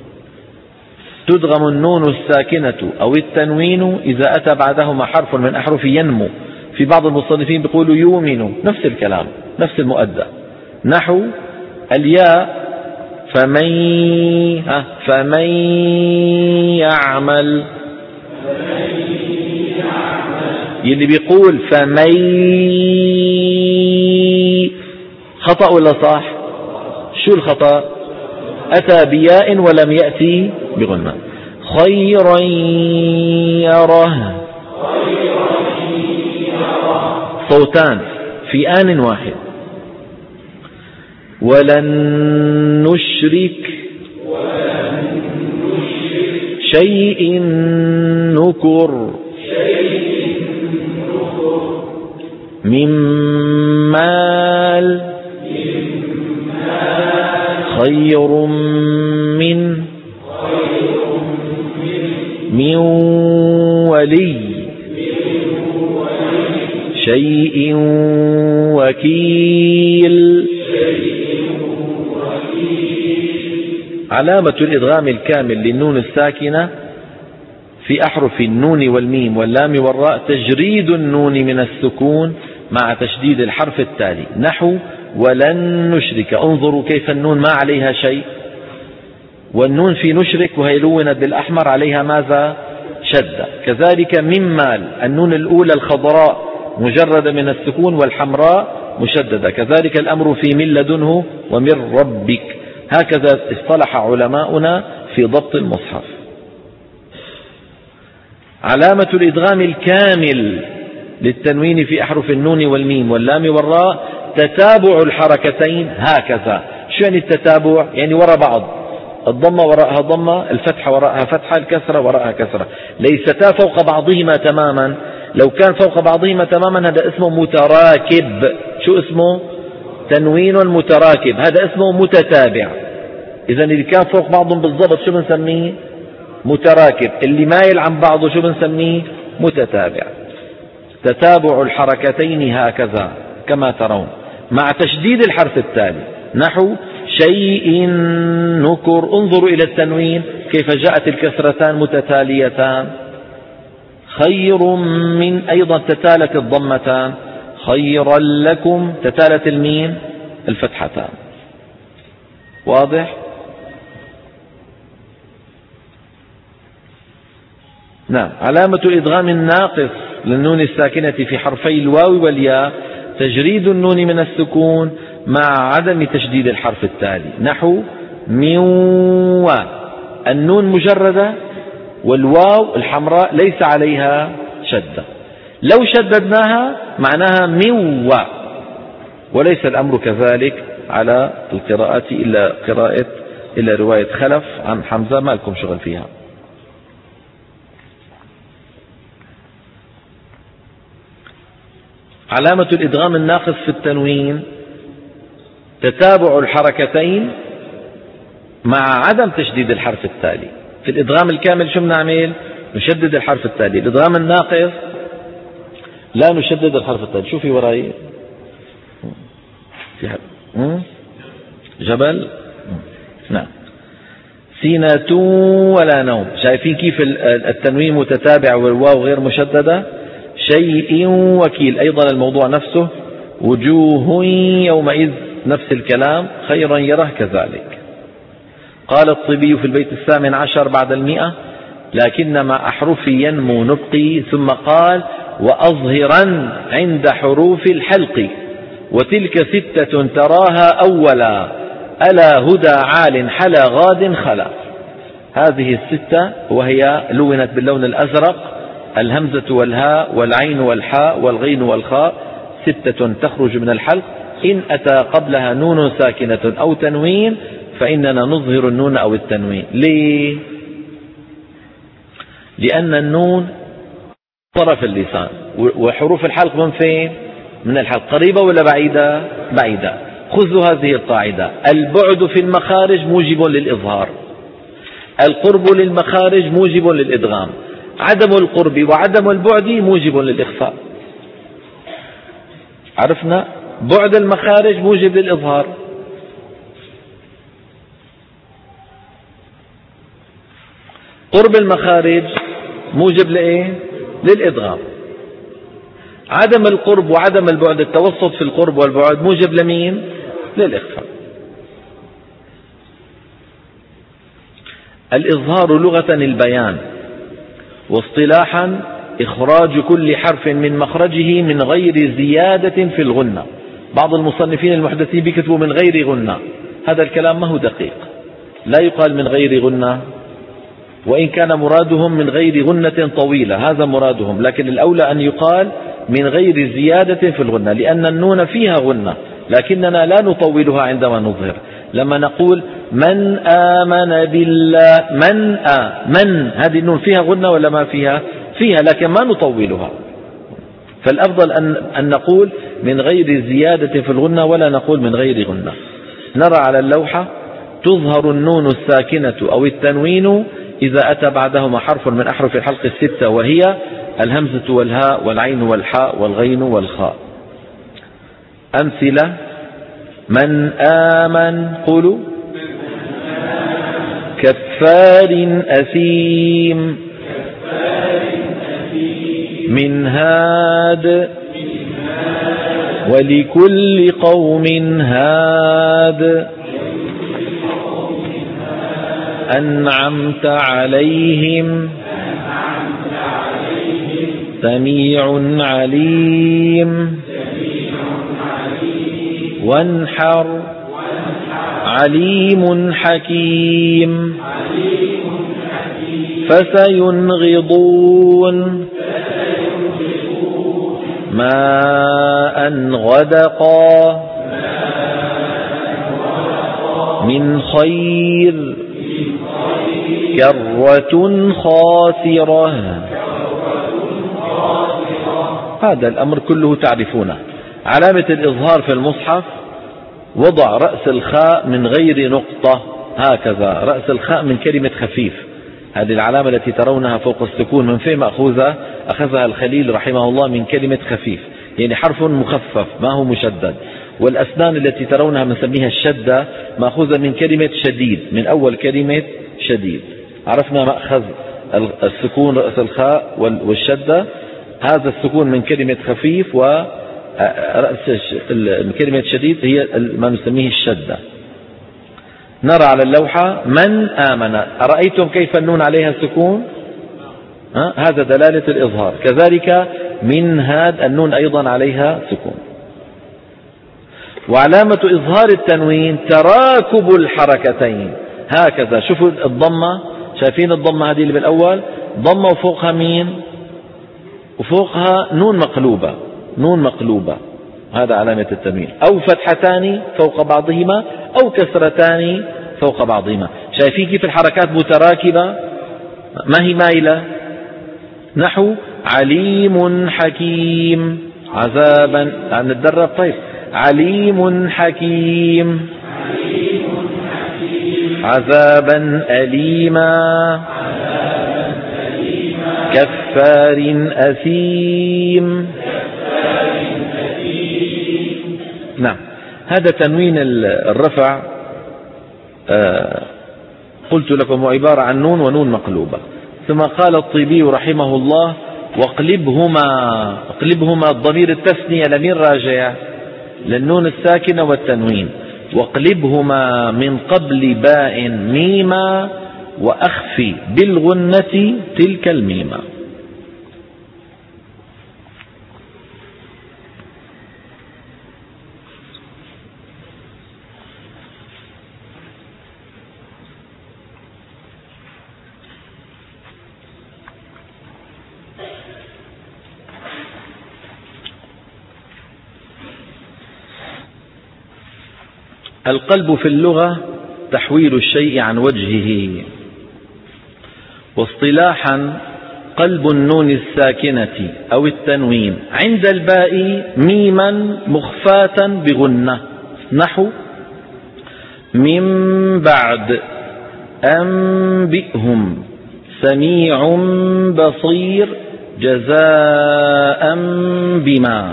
تدغم النون الساكنة أو التنوين إذا أتى بعدهما حرف من أحرف ينمو. في بعض المصنفين بيقولوا يؤمن، نفس الكلام نفس المؤدى. نحو الياء فمن يعمل، يلي بيقول فمن خطأ ولا صح؟ شو الخطأ؟ أتى بياء ولم يأتي بغنة. خيرا يره، صوتان في آن واحد. ولن نشرك شيء نكر، من مال خير من ولي شيء وكيل. علامة الإدغام الكامل للنون الساكنة في أحرف النون والميم واللام والراء تجريد النون من السكون مع تشديد الحرف التالي. نحو ولن نشرك، انظروا كيف النون ما عليها شيء، والنون في نشرك وهي لونت بالأحمر عليها ماذا؟ شدة. كذلك من مال، النون الأولى الخضراء مجردة من السكون والحمراء مشددة. كذلك الأمر في من لدنه ومن ربك. هكذا اصطلح علماؤنا في ضبط المصحف. علامة الإدغام الكامل للتنوين في أحرف النون والميم واللام والراء تتابع الحركتين هكذا. شو يعني التتابع؟ يعني وراء بعض، الضمة وراءها ضمة، الفتحة وراءها فتحة، الكسرة وراءها كسرة، ليستا فوق بعضهما تماما. لو كان فوق بعضهما تماما هذا اسمه متراكب. شو اسمه؟ تنوين متراكب. هذا اسمه متتابع. إذا اللي كان فوق بعضهم بالضبط شو بنسميه؟ متراكب. اللي مايل عن بعضه شو بنسميه؟ متتابع. تتابع الحركتين هكذا كما ترون مع تشديد الحرف التالي. نحو شيء نكر، انظروا إلى التنوين كيف جاءت الكسرتان متتاليتان. خير من، أيضا تتالت الضمتان. خيرا لكم تتالت الميم الفتحتان. واضح؟ نعم. علامة إدغام الناقص للنون الساكنة في حرفي الواو والياء تجريد النون من السكون مع عدم تشديد الحرف التالي، نحو من النون مجردة والواو الحمراء ليس عليها شدة، لو شددناها معناها من وليس الأمر كذلك على القراءات إلا رواية خلف عن حمزة ما لكم شغل فيها. علامة الإدغام الناقص في التنوين تتابع الحركتين مع عدم تشديد الحرف التالي. في الإدغام الكامل شو بنعمل؟ نشدد الحرف التالي. الإدغام الناقص لا نشدد الحرف التالي. شوفي وراي في جبل، نعم، سينة ولا نوم. شايفين كيف التنوين متتابع والواو غير مشددة؟ شيء وكيل أيضا الموضوع نفسه. وجوه يومئذ نفس الكلام. خيرا يره كذلك. قال الطبي في البيت 18 بعد 100: لكن مع أحرفي ينمو نطقي. ثم قال: وأظهرا عند حروف الحلق، وتلك 6 تراها أولا، ألا هدى عال حلا غاد خلا. هذه 6 وهي لونت باللون الأزرق: الهمزة والهاء والعين والحاء والغين والخاء، 6 تخرج من الحلق. إن أتى قبلها نون ساكنة أو تنوين فإننا نظهر النون أو التنوين. ليه؟ لأن النون طرف اللسان، وحروف الحلق من فين؟ من الحلق. قريبة ولا بعيدة؟ بعيدة. خذوا هذه القاعدة: البعد في المخارج موجب للإظهار، القرب للمخارج موجب للإدغام، عدم القرب وعدم البعد موجب للإخفاء. عرفنا؟ بعد المخارج موجب للإظهار، قرب المخارج موجب لإيه؟ للإدغام، عدم القرب وعدم البعد، التوسط في القرب والبعد، موجب لمين؟ للإخفاء. الإظهار لغة البيان، واصطلاحا إخراج كل حرف من مخرجه من غير زيادة في الغنة. بعض المصنفين المحدثين بيكتبوا من غير غنة، هذا الكلام ما هو دقيق، لا يقال من غير غنة، وإن كان مرادهم من غير غنة طويلة، هذا مرادهم، لكن الأولى أن يقال من غير زيادة في الغنة، لأن النون فيها غنة لكننا لا نطولها عندما نظهر. لما نقول من آمن بالله، من هذه النون فيها غنة ولا ما فيها؟ فيها، لكن ما نطولها. فالأفضل أن نقول من غير زيادة في الغنة ولا نقول من غير غنة. نرى على اللوحة: تظهر النون الساكنة أو التنوين إذا أتى بعدهما حرف من أحرف الحلق 6، وهي الهمزة والهاء والعين والحاء والغين والخاء. أمثلة: من آمن، قولوا كفار أثيم، من هاد، ولكل قوم هاد، أنعمت عليهم، سميع عليم، وانحر، عليم حكيم، فسينغضون، ماء غدقا، من خير، كرة خاسرة. هذا الأمر كله تعرفونه. علامة الإظهار في المصحف وضع رأس الخاء من غير نقطة، هكذا رأس الخاء من كلمة خفيف. هذه العلامة التي ترونها فوق السكون من فين مأخوذة؟ أخذها الخليل رحمه الله من كلمة خفيف، يعني حرف مخفف ما هو مشدد. والأسنان التي ترونها بنسميها الشدة مأخوذة من كلمة شديد، من أول كلمة شديد. عرفنا مأخذ السكون رأس الخاء والشدة. هذا السكون من كلمة خفيف، ورأس كلمة شديد هي ما نسميه الشدة. نرى على اللوحة: من آمن. أرأيتم كيف النون عليها سكون؟ هذا دلالة الإظهار. كذلك من هاد النون أيضا عليها سكون. وعلامة إظهار التنوين تراكب الحركتين هكذا. شوفوا الضمة، شايفين الضمة هذه اللي بالأول ضمة وفوقها مين؟ وفوقها نون مقلوبة، نون مقلوبة، هذا علامة التنوين. أو فتحتان فوق بعضهما أو كسرتان فوق بعضهما. شايفين كيف الحركات متراكبة، ما هي مايلة. نحو عليم حكيم عذابا، نتدرب. طيب عليم حكيم عذابا أليما كفار أثيم. نعم، هذا تنوين الرفع قلت لكم هو عبارة عن نون ونون مقلوبة. ثم قال الطيبي رحمه الله اقلبهما الضمير التثنية لمن راجع؟ للنون الساكنة والتنوين. واقلبهما من قبل باء ميما وأخفي بالغنة تلك الميمة. القلب في اللغة تحويل الشيء عن وجهه، واصطلاحا قلب النون الساكنة أو التنوين عند الباء ميما مخفاة بغنة. نحو من بعد أنبئهم سميع بصير جزاء بما.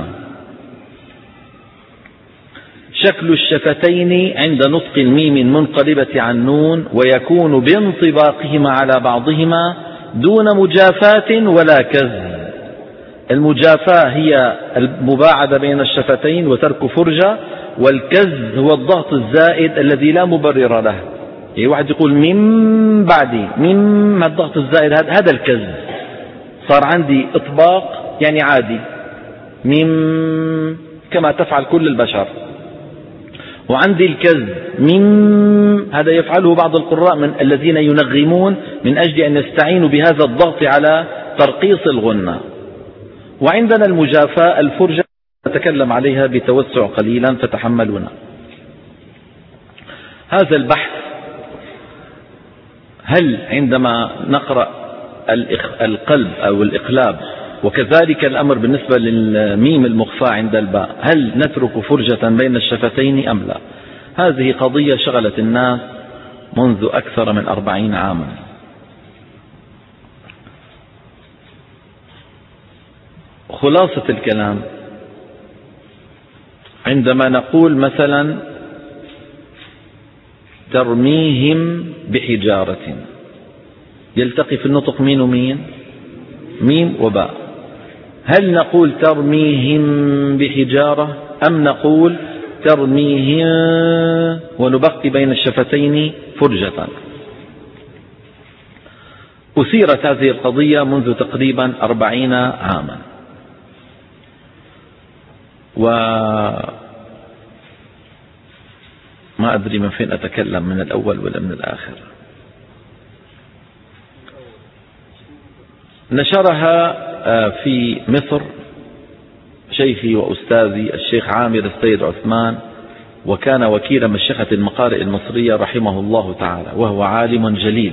شكل الشفتين عند نطق الميم المنقلبة عن نون، ويكون بانطباقهما على بعضهما دون مجافاة ولا كز. المجافاة هي المباعدة بين الشفتين وترك فرجة، والكز هو الضغط الزائد الذي لا مبرر له. يعني واحد يقول من بعدي، من الضغط الزائد هذا الكز، صار عندي إطباق يعني عادي، من كما تفعل كل البشر. وعندي الكز من، هذا يفعله بعض القراء من الذين ينغمون من أجل أن يستعينوا بهذا الضغط على ترقيص الغنة. وعندنا المجافاة الفرجة نتكلم عليها بتوسع قليلا فتحملونا. هذا البحث، هل عندما نقرأ القلب أو الإقلاب وكذلك الأمر بالنسبة للميم المخفى عند الباء، هل نترك فرجة بين الشفتين أم لا؟ هذه قضية شغلت الناس منذ أكثر من 40 عاما. خلاصة الكلام، عندما نقول مثلا ترميهم بحجارة، يلتقي في النطق مين ومين؟ ميم وباء. هل نقول ترميهم بحجارة أم نقول ترميهم ونبقي بين الشفتين فرجة؟ أثيرت هذه القضية منذ تقريبا 40 عاما، وما أدري من فين أتكلم، من الأول ولا من الآخر. نشرها في مصر شيخي وأستاذي الشيخ عامر السيد عثمان، وكان وكيل مشيخة المقارئ المصرية رحمه الله تعالى، وهو عالم جليل.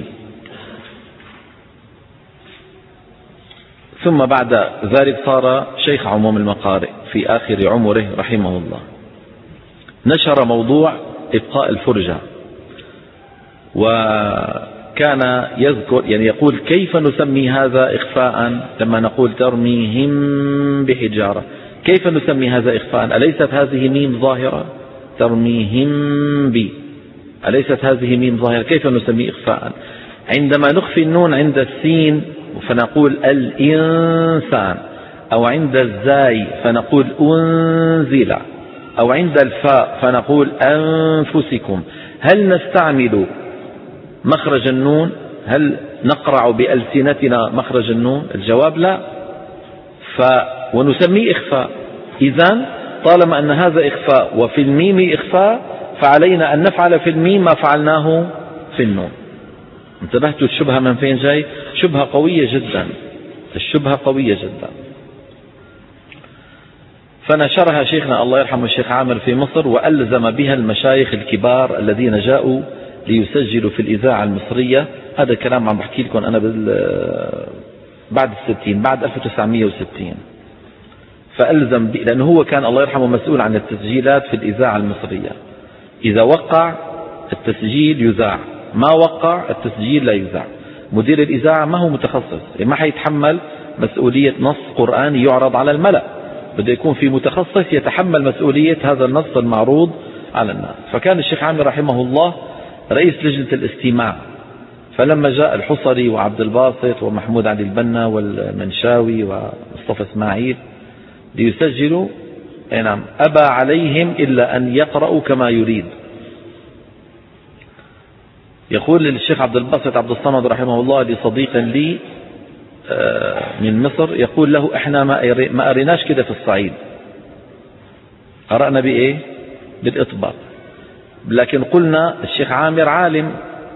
ثم بعد ذلك صار شيخ عموم المقارئ في آخر عمره رحمه الله. نشر موضوع إبقاء الفرجة، وكان يذكر يعني يقول كيف نسمي هذا إخفاء لما نقول ترميهم بحجارة؟ كيف نسمي هذا إخفاء؟ أليست هذه ميم ظاهرة؟ ترميهم بي، أليست هذه ميم ظاهرة؟ كيف نسمي إخفاء؟ عندما نخفي النون عند السين فنقول الإنسان، أو عند الزاي فنقول أنزل، أو عند الفاء فنقول أنفسكم. هل نستعمل مخرج النون؟ هل نقرع بألسنتنا مخرج النون؟ الجواب لا. ونسميه إخفاء. إذن طالما أن هذا إخفاء وفي الميم إخفاء فعلينا أن نفعل في الميم ما فعلناه في النون. انتبهتوا الشبهة من فين جاي؟ شبهة قوية جدا، الشبهة قوية جدا. فنشرها شيخنا الله يرحمه الشيخ عامر في مصر، وألزم بها المشايخ الكبار الذين جاءوا ليسجلوا في الإذاعة المصرية. هذا الكلام عم بحكي لكم أنا بعد 1960. فألزم لأنه هو كان الله يرحمه مسؤول عن التسجيلات في الإذاعة المصرية. إذا وقع التسجيل يذاع، ما وقع التسجيل لا يذاع. مدير الإذاعة ما هو متخصص، ما حيتحمل مسؤولية نص قرآني يعرض على الملأ، بده يكون في متخصص يتحمل مسؤولية هذا النص المعروض على الناس. فكان الشيخ عامر رحمه الله رئيس لجنة الاستماع. فلما جاء الحصري وعبد الباسط ومحمود علي البنا والمنشاوي ومصطفى اسماعيل ليسجلوا، نعم، أبى عليهم إلا أن يقرأوا كما يريد. يقول للشيخ عبد الباسط عبد الصمد رحمه الله لصديق لي من مصر، يقول له احنا ما قريناش كده في الصعيد، قرأنا بإيه؟ بالإطباق، لكن قلنا الشيخ عامر عالم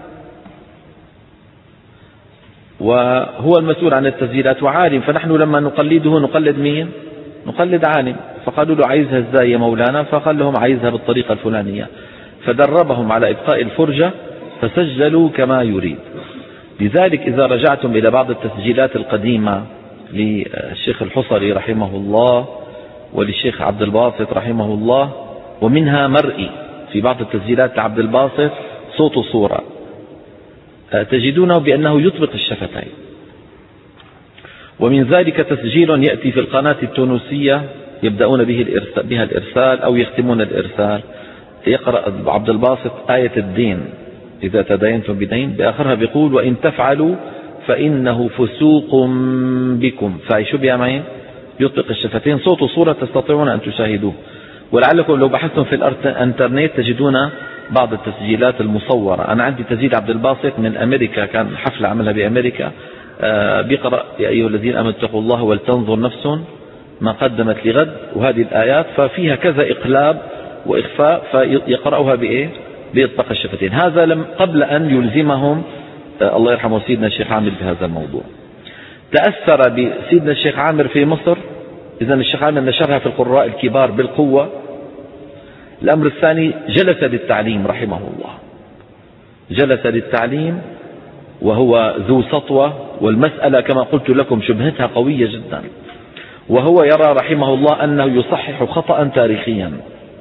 وهو المسؤول عن التسجيلات وعالم، فنحن لما نقلده نقلد مين؟ نقلد عالم. فقالوا له عايزها ازاي يا مولانا؟ فقال لهم عايزها بالطريقة الفلانية، فدربهم على إبقاء الفرجة فسجلوا كما يريد. لذلك إذا رجعتم إلى بعض التسجيلات القديمة للشيخ الحصري رحمه الله وللشيخ عبد الباسط رحمه الله، ومنها مرئي في بعض التسجيلات لعبد الباسط صوت وصورة، تجدونه بأنه يطبق الشفتين. ومن ذلك تسجيل يأتي في القناة التونسية يبدأون بها الإرسال أو يختمون الإرسال. يقرأ عبد الباسط آية الدين إذا تداينتم بدين بآخرها بيقول وإن تفعلوا فإنه فسوق بكم، فشو بيعمل؟ يطلق الشفتين صوت وصورة تستطيعون أن تشاهدوه. ولعلكم لو بحثتم في الانترنت تجدون بعض التسجيلات المصورة. أنا عندي تسجيل عبد الباسط من أمريكا، كان حفلة عملها بأمريكا، بيقرأ يا أيها الذين آمنوا اتقوا الله ولتنظر نفس ما قدمت لغد، وهذه الآيات ففيها كذا إقلاب وإخفاء، فيقرأها بإيه؟ بإطلاق الشفتين. هذا قبل أن يلزمهم الله يرحمه سيدنا الشيخ عامر بهذا الموضوع. تأثر بسيدنا الشيخ عامر في مصر، إذا الشيخ عامر نشرها في القراء الكبار بالقوة. الأمر الثاني جلس للتعليم رحمه الله، جلس للتعليم وهو ذو سطوة، والمسألة كما قلت لكم شبهتها قوية جدا، وهو يرى رحمه الله أنه يصحح خطأ تاريخيا،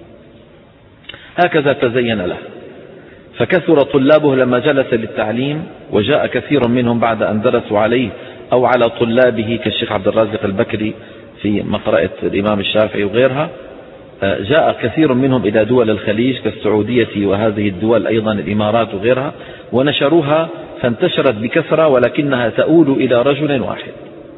هكذا تزين له. فكثر طلابه لما جلس للتعليم، وجاء كثير منهم بعد أن درسوا عليه أو على طلابه كالشيخ عبد الرازق البكري في مقرأة الإمام الشافعي وغيرها. جاء كثير منهم إلى دول الخليج كالسعودية وهذه الدول أيضا الإمارات وغيرها، ونشروها فانتشرت بكثرة، ولكنها تؤول إلى رجل واحد.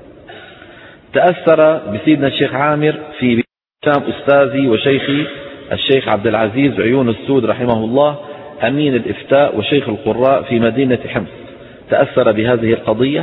تأثر بسيدنا الشيخ عامر في شام أستاذي وشيخي الشيخ عبد العزيز عيون السود رحمه الله، أمين الإفتاء وشيخ القراء في مدينة حمص. تأثر بهذه القضية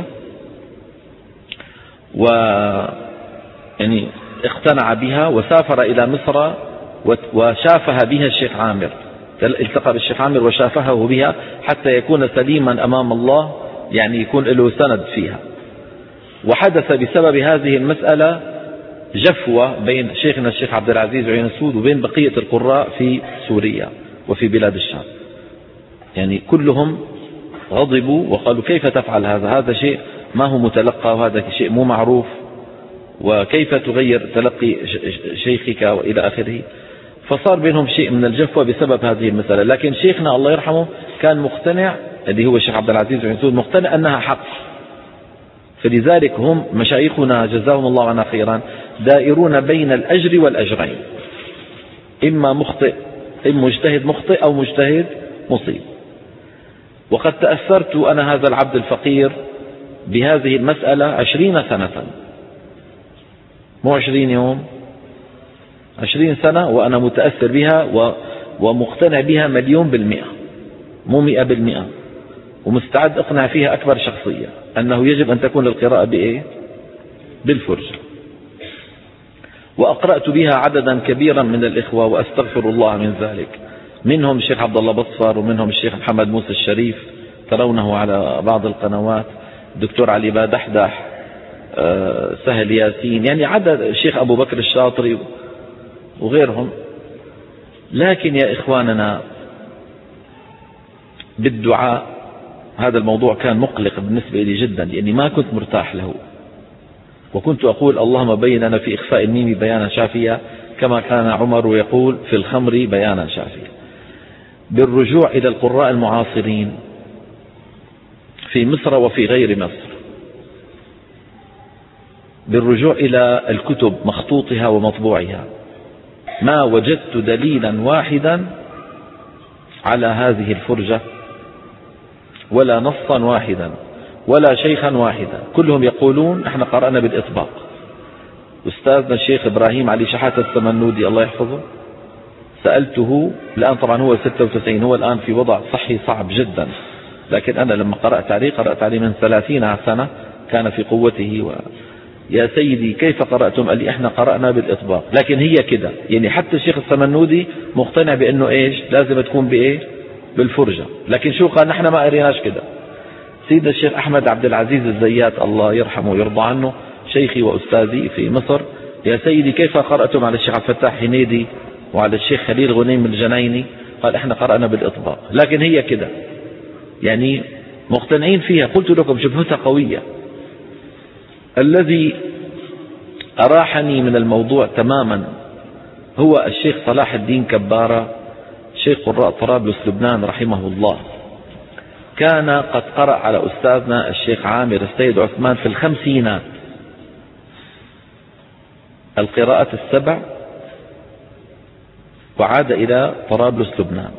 يعني اقتنع بها وسافر إلى مصر وشافها بها الشيخ عامر، التقى بالشيخ عامر وشافهه بها حتى يكون سليما أمام الله، يعني يكون له سند فيها. وحدث بسبب هذه المسألة جفوة بين شيخنا الشيخ عبد العزيز عيون السود وبين بقية القراء في سوريا وفي بلاد الشام، يعني كلهم غضبوا وقالوا كيف تفعل هذا؟ هذا شيء ما هو متلقى، وهذا شيء مو معروف، وكيف تغير تلقي شيخك وإلى آخره. فصار بينهم شيء من الجفوة بسبب هذه المسألة. لكن شيخنا الله يرحمه كان مقتنع، اللي هو الشيخ عبد العزيز عيون السود، مقتنع أنها حق. فلذلك هم مشايخنا جزاهم الله عنا خيرا دائرون بين الأجر والأجرين، إما مخطئ، إما مجتهد مخطئ أو مجتهد مصيب. وقد تأثرت أنا هذا العبد الفقير بهذه المسألة 20 سنة، مو 20 يوم، 20 سنة وأنا متأثر بها ومقتنع بها 1,000,000%، مو 100%، ومستعد أقنع فيها أكبر شخصية أنه يجب أن تكون القراءة بإيه؟ بالفرجة. وأقرأت بها عددا كبيرا من الإخوة وأستغفر الله من ذلك، منهم الشيخ عبد الله بصفر، ومنهم الشيخ محمد موسى الشريف ترونه على بعض القنوات، الدكتور علي بادحدح، سهل ياسين، يعني عدد، الشيخ أبو بكر الشاطري وغيرهم. لكن يا إخواننا بالدعاء، هذا الموضوع كان مقلق بالنسبة لي جدا، لأني ما كنت مرتاح له، وكنت أقول اللهم بين لنا في إخفاء الميم بيانا شافيا، كما كان عمر يقول في الخمر بيانا شافيا. بالرجوع إلى القراء المعاصرين في مصر وفي غير مصر، بالرجوع إلى الكتب مخطوطها ومطبوعها، ما وجدت دليلا واحدا على هذه الفرجة، ولا نصا واحدا، ولا شيخا واحدا، كلهم يقولون احنا قرأنا بالإطباق. أستاذنا الشيخ إبراهيم علي شحاتة السمنودي الله يحفظه، سألته، الآن طبعا هو 96، هو الآن في وضع صحي صعب جدا، لكن أنا لما قرأت عليه من 30 سنة كان في قوته. يا سيدي كيف قرأتم؟ قال لي احنا قرأنا بالإطباق، لكن هي كده، يعني حتى الشيخ السمنودي مقتنع بأنه ايش لازم تكون بايه، بالفرجة، لكن شو قال؟ نحن ما قريناش كده. سيدنا الشيخ أحمد عبد العزيز الزيات الله يرحمه ويرضى عنه، شيخي وأستاذي في مصر، يا سيدي كيف قرأتم على الشيخ عبد الفتاح حنيدي وعلى الشيخ خليل غنيم الجنايني؟ قال احنا قرأنا بالإطباق، لكن هي كده، يعني مقتنعين فيها. قلت لكم شبهتها قوية. الذي أراحني من الموضوع تماما هو الشيخ صلاح الدين كبارة، شيخ قراء طرابلس لبنان رحمه الله، كان قد قرأ على أستاذنا الشيخ عامر السيد عثمان في الخمسينات القراءة السبع، وعاد إلى طرابلس لبنان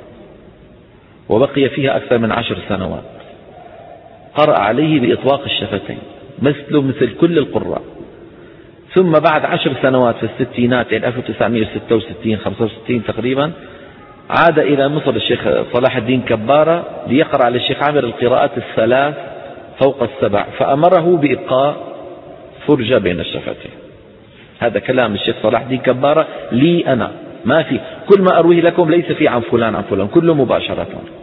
وبقي فيها أكثر من 10 سنوات، قرأ عليه بإطلاق الشفتين مثله مثل كل القراء. ثم بعد 10 سنوات في الستينات، يعني 1966 65 تقريبا، عاد إلى مصر الشيخ صلاح الدين كبارة ليقرأ على الشيخ عامر القراءات الثلاث فوق السبع، فأمره بإبقاء فرجة بين الشفتين. هذا كلام الشيخ صلاح الدين كبارة لي أنا، ما في كل ما أرويه لكم ليس في عن فلان عن فلان، كله مباشرة.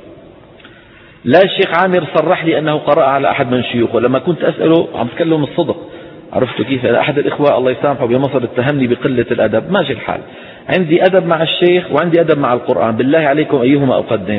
لا الشيخ عامر صرح لي أنه قرأ على أحد من شيوخه، لما كنت أسأله عم تكلم الصدق، عرفت كيف؟ أحد الإخوة الله يسامحه بمصر اتهمني بقلة الأدب، ماشي الحال، عندي أدب مع الشيخ وعندي أدب مع القرآن، بالله عليكم أيهما أقدم؟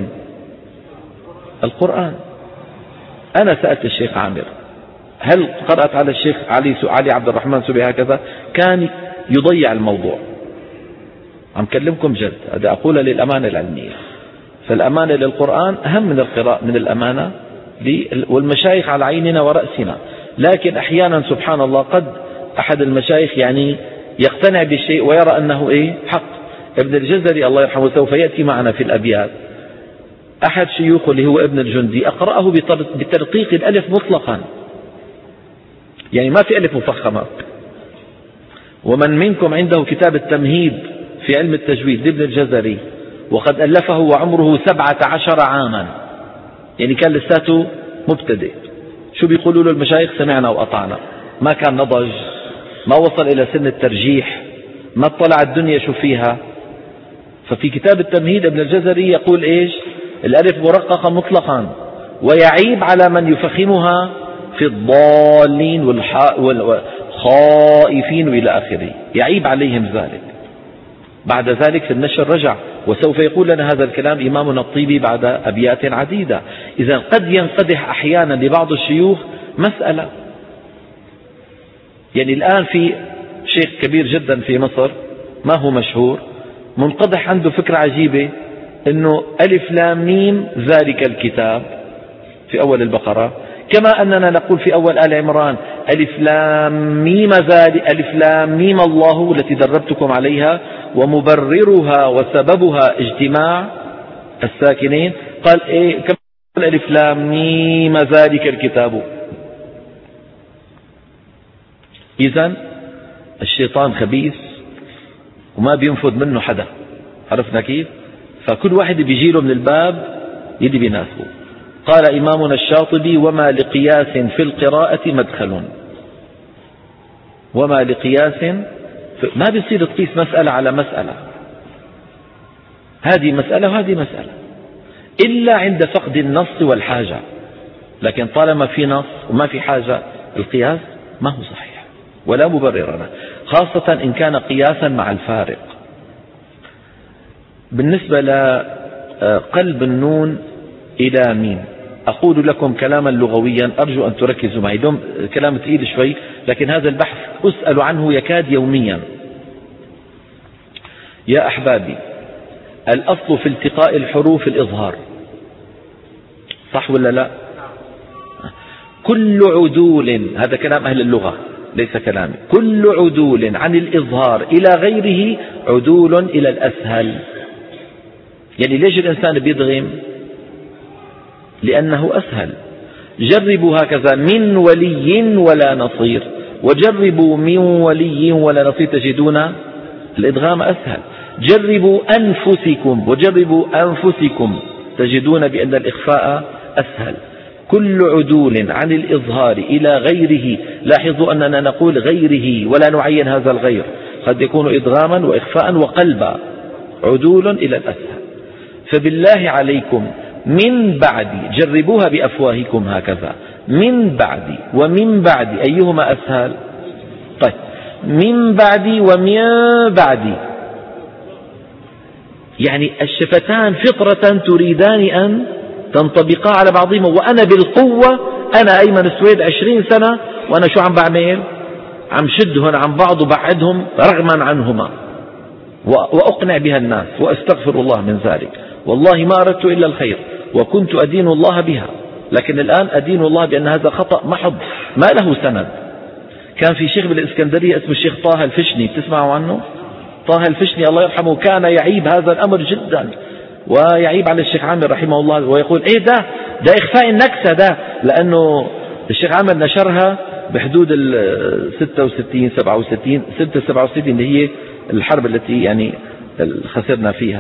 القرآن. أنا سألت الشيخ عامر هل قرأت على الشيخ علي عبد الرحمن سبي هكذا؟ كان يضيع الموضوع. عم كلمكم جد، هذا أقول للأمانة العلمية، فالأمانة للقرآن أهم من القراءة، من الأمانة والمشايخ على عيننا ورأسنا. لكن أحيانا سبحان الله قد أحد المشايخ يعني يقتنع بالشيء ويرى أنه إيه حق. ابن الجزري الله يرحمه سوف يأتي معنا في الأبيات، أحد شيوخه اللي هو ابن الجندي أقرأه بترقيق الألف مطلقا، يعني ما في ألف مفخمة. ومن منكم عنده كتاب التمهيد في علم التجويد لابن الجزري وقد ألفه وعمره 17 عاما، يعني كان لساته مبتدئ، شو بيقولوا له المشايخ؟ سمعنا وأطعنا، ما كان نضج، ما وصل إلى سن الترجيح، ما اطلع الدنيا شو فيها. ففي كتاب التمهيد ابن الجزري يقول إيش؟ الألف مرققة مطلقا، ويعيب على من يفخمها في الضالين والخائفين وإلى آخره، يعيب عليهم ذلك. بعد ذلك في النشر رجع وسوف يقول لنا هذا الكلام إمامنا الطيبي بعد أبيات عديدة. إذا قد ينقدح أحيانا لبعض الشيوخ مسألة، يعني الآن في شيخ كبير جدا في مصر ما هو مشهور، منقدح عنده فكرة عجيبة أنه ألف لام ميم ذلك الكتاب في أول البقرة، كما أننا نقول في أول آل عمران ألف لام ميم ذلك، ألف لام ميم الله التي دربتكم عليها ومبررها وسببها اجتماع الساكنين. قال إيه كما ألف لام ميم ذلك الكتاب. إذن الشيطان خبيث وما بينفذ منه حدا، عرفنا كيف؟ فكل واحد بيجيله من الباب يلي بيناسبه. قال إمامنا الشاطبي وما لقياس في القراءة مدخل، وما لقياس ما بيصير تقيس مسألة على مسألة، هذه مسألة وهذه مسألة، إلا عند فقد النص والحاجة. لكن طالما في نص وما في حاجة القياس ما هو صحيح ولا مبرر له، خاصة إن كان قياسا مع الفارق. بالنسبة لقلب النون إلى ميم أقول لكم كلاما لغويا أرجو أن تركزوا معي، دوم كلام ثقيل شوي لكن هذا البحث أسأل عنه يكاد يوميا. يا أحبابي، الأصل في التقاء الحروف الإظهار، صح ولا لا؟ كل عدول، هذا كلام أهل اللغة ليس كلامي، كل عدول عن الإظهار إلى غيره عدول إلى الأسهل. يعني ليش الإنسان بيدغم؟ لأنه أسهل. جربوا هكذا من ولي ولا نصير، وجربوا من ولي ولا نصير تجدون الإدغام أسهل. جربوا أنفسكم وجربوا أنفسكم تجدون بأن الإخفاء أسهل. كل عدول عن الإظهار إلى غيره، لاحظوا أننا نقول غيره ولا نعين هذا الغير، قد يكون إدغاما وإخفاء وقلبا، عدول إلى الأسهل. فبالله عليكم من بعد، جربوها بأفواهكم هكذا، من بعد ومن بعد أيهما أسهل؟ طيب من بعد ومن بعد، يعني الشفتان فطرة تريدان أن تنطبقا على بعضهما، وأنا بالقوة، أنا أيمن السويد 20 سنة وأنا شو عم بعمل؟ عم شدهن عن بعض وبعدهم رغما عنهما وأقنع بها الناس وأستغفر الله من ذلك، والله ما أردت إلا الخير وكنت أدين الله بها، لكن الآن أدين الله بأن هذا خطأ محض ما له سند. كان في شيخ بالإسكندرية اسمه الشيخ طه الفشني، بتسمعوا عنه؟ طه الفشني الله يرحمه كان يعيب هذا الأمر جدا، ويعيب على الشيخ عامر رحمه الله ويقول إيه ده إخفاء النكسة ده، لأنه الشيخ عامر نشرها بحدود 66 67 67 اللي هي الحرب التي يعني خسرنا فيها.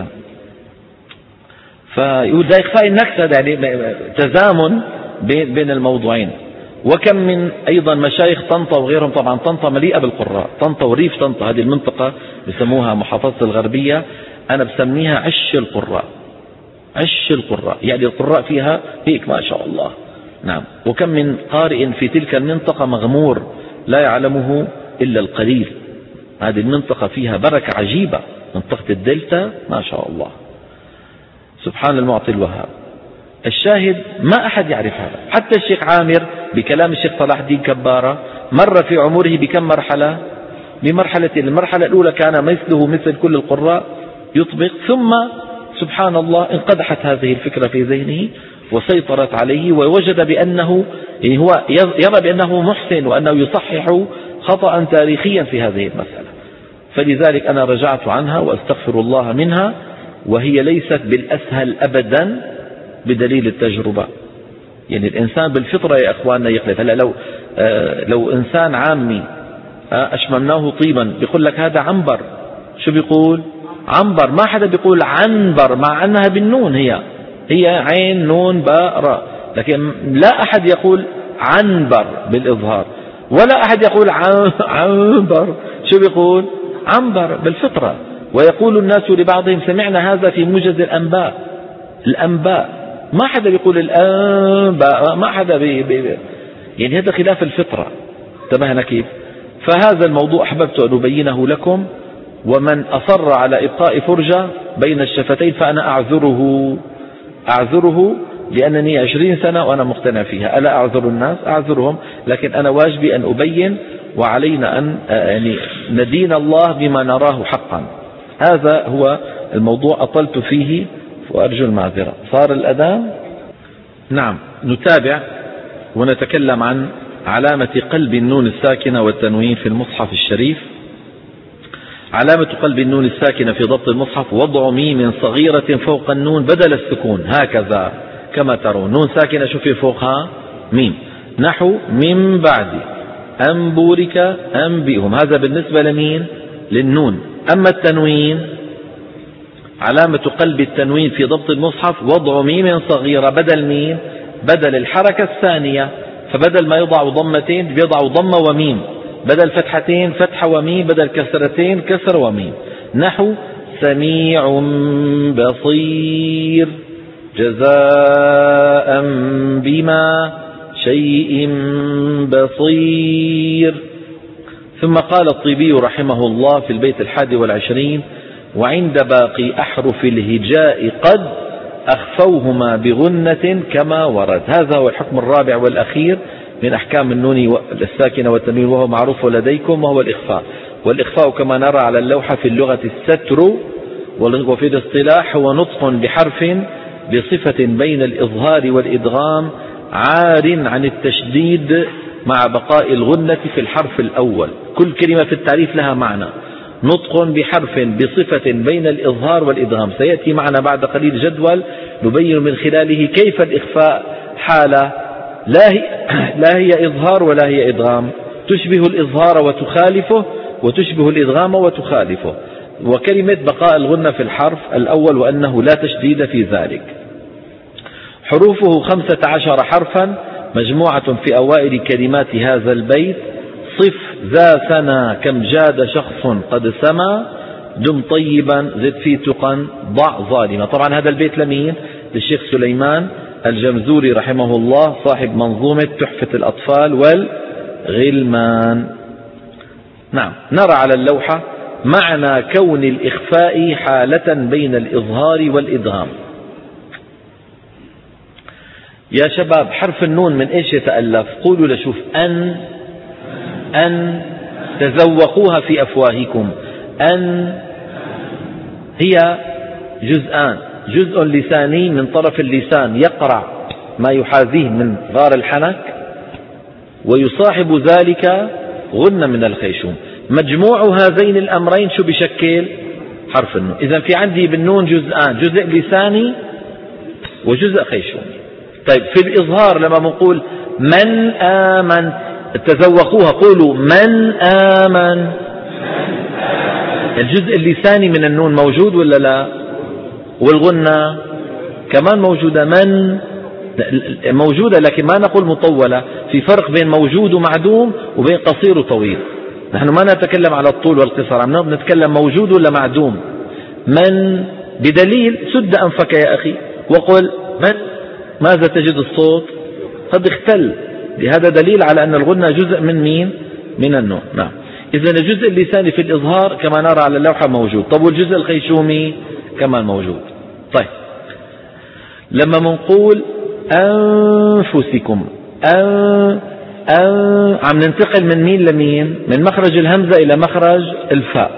فيقول ده إخفاء النكسة، ده يعني تزامن بين الموضوعين. وكم من أيضا مشايخ طنطا وغيرهم، طبعا طنطا مليئة بالقراء، طنطا وريف طنطا هذه المنطقة بسموها محافظة الغربية، أنا بسميها عش القراء، عش القراء، يعني القراء فيها هيك ما شاء الله. نعم. وكم من قارئ في تلك المنطقة مغمور لا يعلمه إلا القليل. هذه المنطقة فيها بركة عجيبة، منطقة الدلتا ما شاء الله، سبحان المعطي الوهاب. الشاهد ما أحد يعرف هذا، حتى الشيخ عامر بكلام الشيخ صلاح الدين كبارة مر في عمره بكم مرحلة؟ بمرحلتين. المرحلة الأولى كان مثله مثل كل القراء يطبق، ثم سبحان الله انقدحت هذه الفكرة في ذهنه وسيطرت عليه، ووجد بأنه يعني هو يرى بأنه محسن وأنه يصحح خطأ تاريخيا في هذه المسألة. فلذلك أنا رجعت عنها وأستغفر الله منها، وهي ليست بالأسهل أبدا بدليل التجربة. يعني الإنسان بالفطرة يا أخواننا يخلف. هلا لو إنسان عامي أشممناه طيبا بيقول لك هذا عنبر، شو بيقول؟ عنبر. ما حدا بيقول عنبر مع أنها بالنون، هي عين نون باء راء، لكن لا أحد يقول عنبر بالإظهار، ولا أحد يقول عنبر، شو بيقول؟ عنبر بالفطرة. ويقول الناس لبعضهم سمعنا هذا في موجز الأنباء، ما حدا بيقول الأنباء، ما حدا يعني هذا خلاف الفطرة. انتبهنا كيف؟ فهذا الموضوع أحببت أن أبينه لكم، ومن أصر على إبقاء فرجة بين الشفتين فأنا أعذره لأنني 20 سنة وأنا مقتنع فيها. ألا أعذر الناس؟ أعذرهم، لكن أنا واجبي أن أبين، وعلينا أن يعني ندين الله بما نراه حقا. هذا هو الموضوع، أطلت فيه وأرجو المعذرة. صار الأذان؟ نعم. نتابع ونتكلم عن علامة قلب النون الساكنة والتنوين في المصحف الشريف. علامة قلب النون الساكنة في ضبط المصحف وضع ميم صغيرة فوق النون بدل السكون، هكذا كما ترون، نون ساكنة شوفي فوقها ميم، نحو من بعد أن بورك أنبئهم. هذا بالنسبة لمين؟ للنون. أما التنوين، علامة قلب التنوين في ضبط المصحف وضع ميم صغيرة بدل مين؟ بدل الحركة الثانية، فبدل ما يضع ضمتين بيضع ضمة وميم، بدل فتحتين فتحة وميم، بدل كسرتين كسر وميم. نحو سميع بصير جزاء بما شيء بصير. ثم قال الطيبي رحمه الله في البيت 21: وعند باقي أحرف الهجاء قد أخفوهما بغنة كما ورد. هذا هو الحكم الرابع والأخير من أحكام النون الساكنة والتنوين، وهو معروف لديكم، وهو الإخفاء. والإخفاء كما نرى على اللوحة في اللغة الستر، وفي الاصطلاح هو نطق بحرف بصفة بين الإظهار والإدغام عار عن التشديد مع بقاء الغنة في الحرف الأول. كل كلمة في التعريف لها معنى. نطق بحرف بصفة بين الإظهار والإدغام، سيأتي معنا بعد قليل جدول نبين من خلاله كيف الإخفاء حالة لا هي إظهار ولا هي إدغام، تشبه الإظهار وتخالفه، وتشبه الإدغام وتخالفه. وكلمة بقاء الغنة في الحرف الأول وأنه لا تشديد في ذلك. حروفه 15 حرفا مجموعة في أوائل كلمات هذا البيت: صف ذا سنا كم جاد شخص قد سما، دم طيبا زد في تقا ضع ظالما. طبعا هذا البيت لمين؟ للشيخ سليمان الجمزوري رحمه الله، صاحب منظومة تحفة الأطفال والغلمان. نعم، نرى على اللوحة معنى كون الإخفاء حالة بين الإظهار والإدغام. يا شباب، حرف النون من إيش يتألف؟ قولوا لشوف. أن تذوقوها في أفواهكم. أن هي جزءان: جزء لساني من طرف اللسان يقرع ما يحاذيه من غار الحنك، ويصاحب ذلك غنة من الخيشوم. مجموع هذين الأمرين شو بشكل؟ حرف النون. إذن في عندي بالنون جزءان: جزء لساني وجزء خيشومي. طيب في الإظهار لما بنقول من آمن، تذوقوها، قولوا من آمن. الجزء اللساني من النون موجود ولا لا؟ والغنة كمان موجودة. من موجودة، لكن ما نقول مطولة. في فرق بين موجود ومعدوم وبين قصير وطويل. نحن ما نتكلم على الطول والقصر، عم نتكلم موجود ولا معدوم. من بدليل سد أنفك يا أخي وقل من، ماذا تجد؟ الصوت قد اختل. هذا دليل على أن الغنة جزء من مين؟ من النون. نعم. إذن الجزء اللساني في الإظهار كما نرى على اللوحة موجود. طب والجزء الخيشومي كمان موجود. طيب لما منقول أنفسكم، عم ننتقل من مين لمين؟ من مخرج الهمزة إلى مخرج الفاء.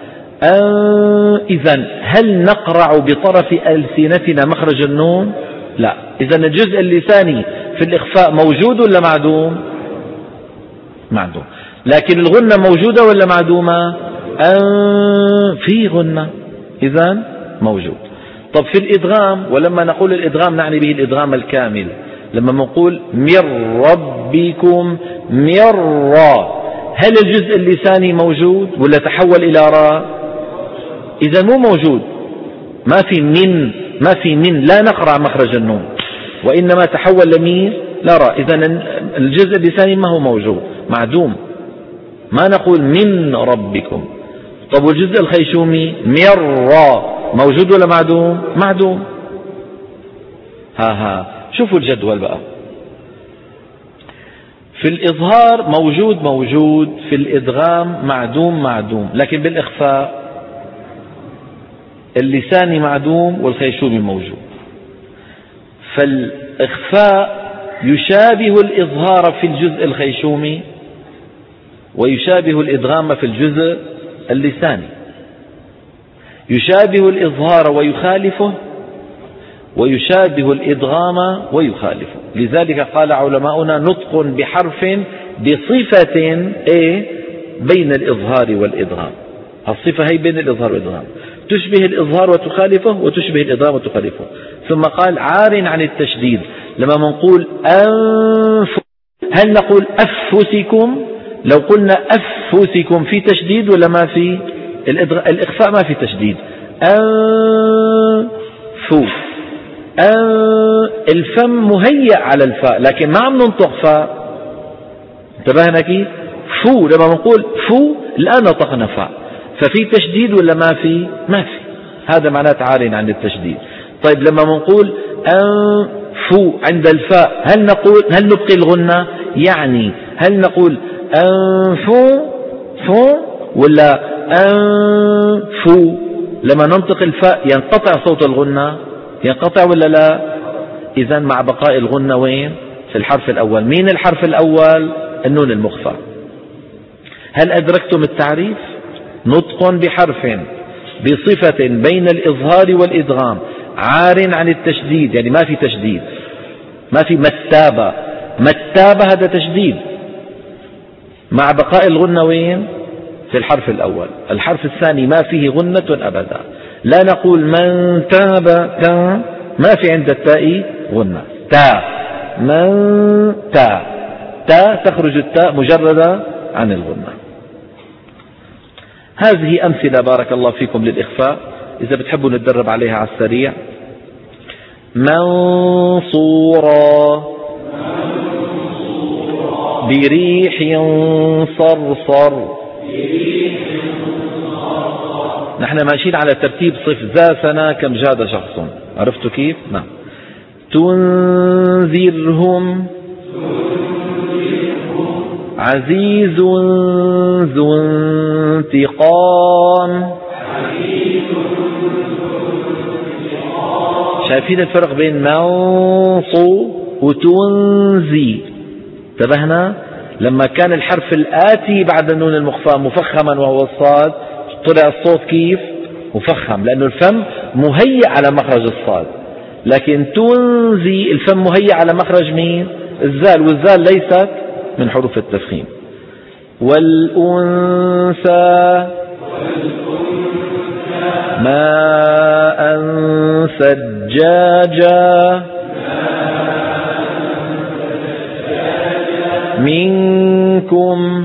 إذن هل نقرع بطرف ألسنتنا مخرج النون؟ لا. إذن الجزء اللساني في الإخفاء موجود ولا معدوم؟ معدوم. لكن الغنة موجودة ولا معدومة؟ في غنة، إذن موجود. طب في الإدغام، ولما نقول الإدغام نعني به الإدغام الكامل. لما نقول من ربكم مرة، هل الجزء اللساني موجود ولا تحول إلى راء؟ إذا مو موجود. ما في من لا نقرأ مخرج النون، وإنما تحول لمين؟ لا راء. إذا الجزء اللساني ما هو موجود، معدوم. ما نقول من ربكم. طب والجزء الخيشومي مرة موجود ولا معدوم؟ معدوم. شوفوا الجدول بقى. في الإظهار موجود، في الإدغام معدوم، لكن بالإخفاء اللساني معدوم والخيشومي موجود. فالإخفاء يشابه الإظهار في الجزء الخيشومي، ويشابه الإدغام في الجزء اللساني. يشابه الإظهار ويخالفه، ويشابه الإدغام ويخالفه. لذلك قال علماؤنا نطق بحرف بصفة بين الإظهار والإدغام. الصفة هي بين الإظهار والإدغام، تشبه الإظهار وتخالفه، وتشبه الإدغام وتخالفه. ثم قال عار عن التشديد. لما نقول هل نقول أفسكم؟ لو قلنا أفسكم في تشديد ولا ما في؟ الإخفاء ما في تشديد. الفم مهيأ على الفاء، لكن ما عم ننطق فاء. انتبهنا كيف؟ فو لما نقول فو الآن نطقنا فاء، ففي تشديد ولا ما في؟ ما في، هذا معناه عار عن التشديد. طيب لما نقول أنفو عند الفاء هل نبقي الغنة؟ يعني هل نقول أنفو فو ولا أنفو؟ لما ننطق الفاء ينقطع صوت الغنة، ينقطع ولا لا؟ إذن مع بقاء الغنة وين؟ في الحرف الأول. مين الحرف الأول؟ النون المخفى. هل أدركتم التعريف؟ نطق بحرف بصفة بين الإظهار والإدغام عار عن التشديد، يعني ما في تشديد، ما في متابة. متابة هذا تشديد، مع بقاء الغنة وين؟ في الحرف الأول. الحرف الثاني ما فيه غنة أبدا، لا نقول من تاب تا، ما في عند التاء غنة. تا من تا، تا تخرج التاء مجردة عن الغنة. هذه أمثلة بارك الله فيكم للإخفاء، إذا بتحبوا نتدرب عليها على السريع. منصورا بريح صرصر. نحن ماشيين على ترتيب صف ذا سنة كم جاد شخص، عرفتوا كيف؟ نعم. تنذرهم عزيز ذو انتقام. شايفين الفرق بين منصو وتنزي؟ انتبهنا؟ لما كان الحرف الآتي بعد النون المخفى مفخما وهو الصاد، طلع الصوت كيف؟ مفخم، لأنه الفم مهيئ على مخرج الصاد. لكن تنزي الفم مهيئ على مخرج مين؟ الزال، والزال ليست من حروف التفخيم. والأنثى ماء ثجاجا منكم.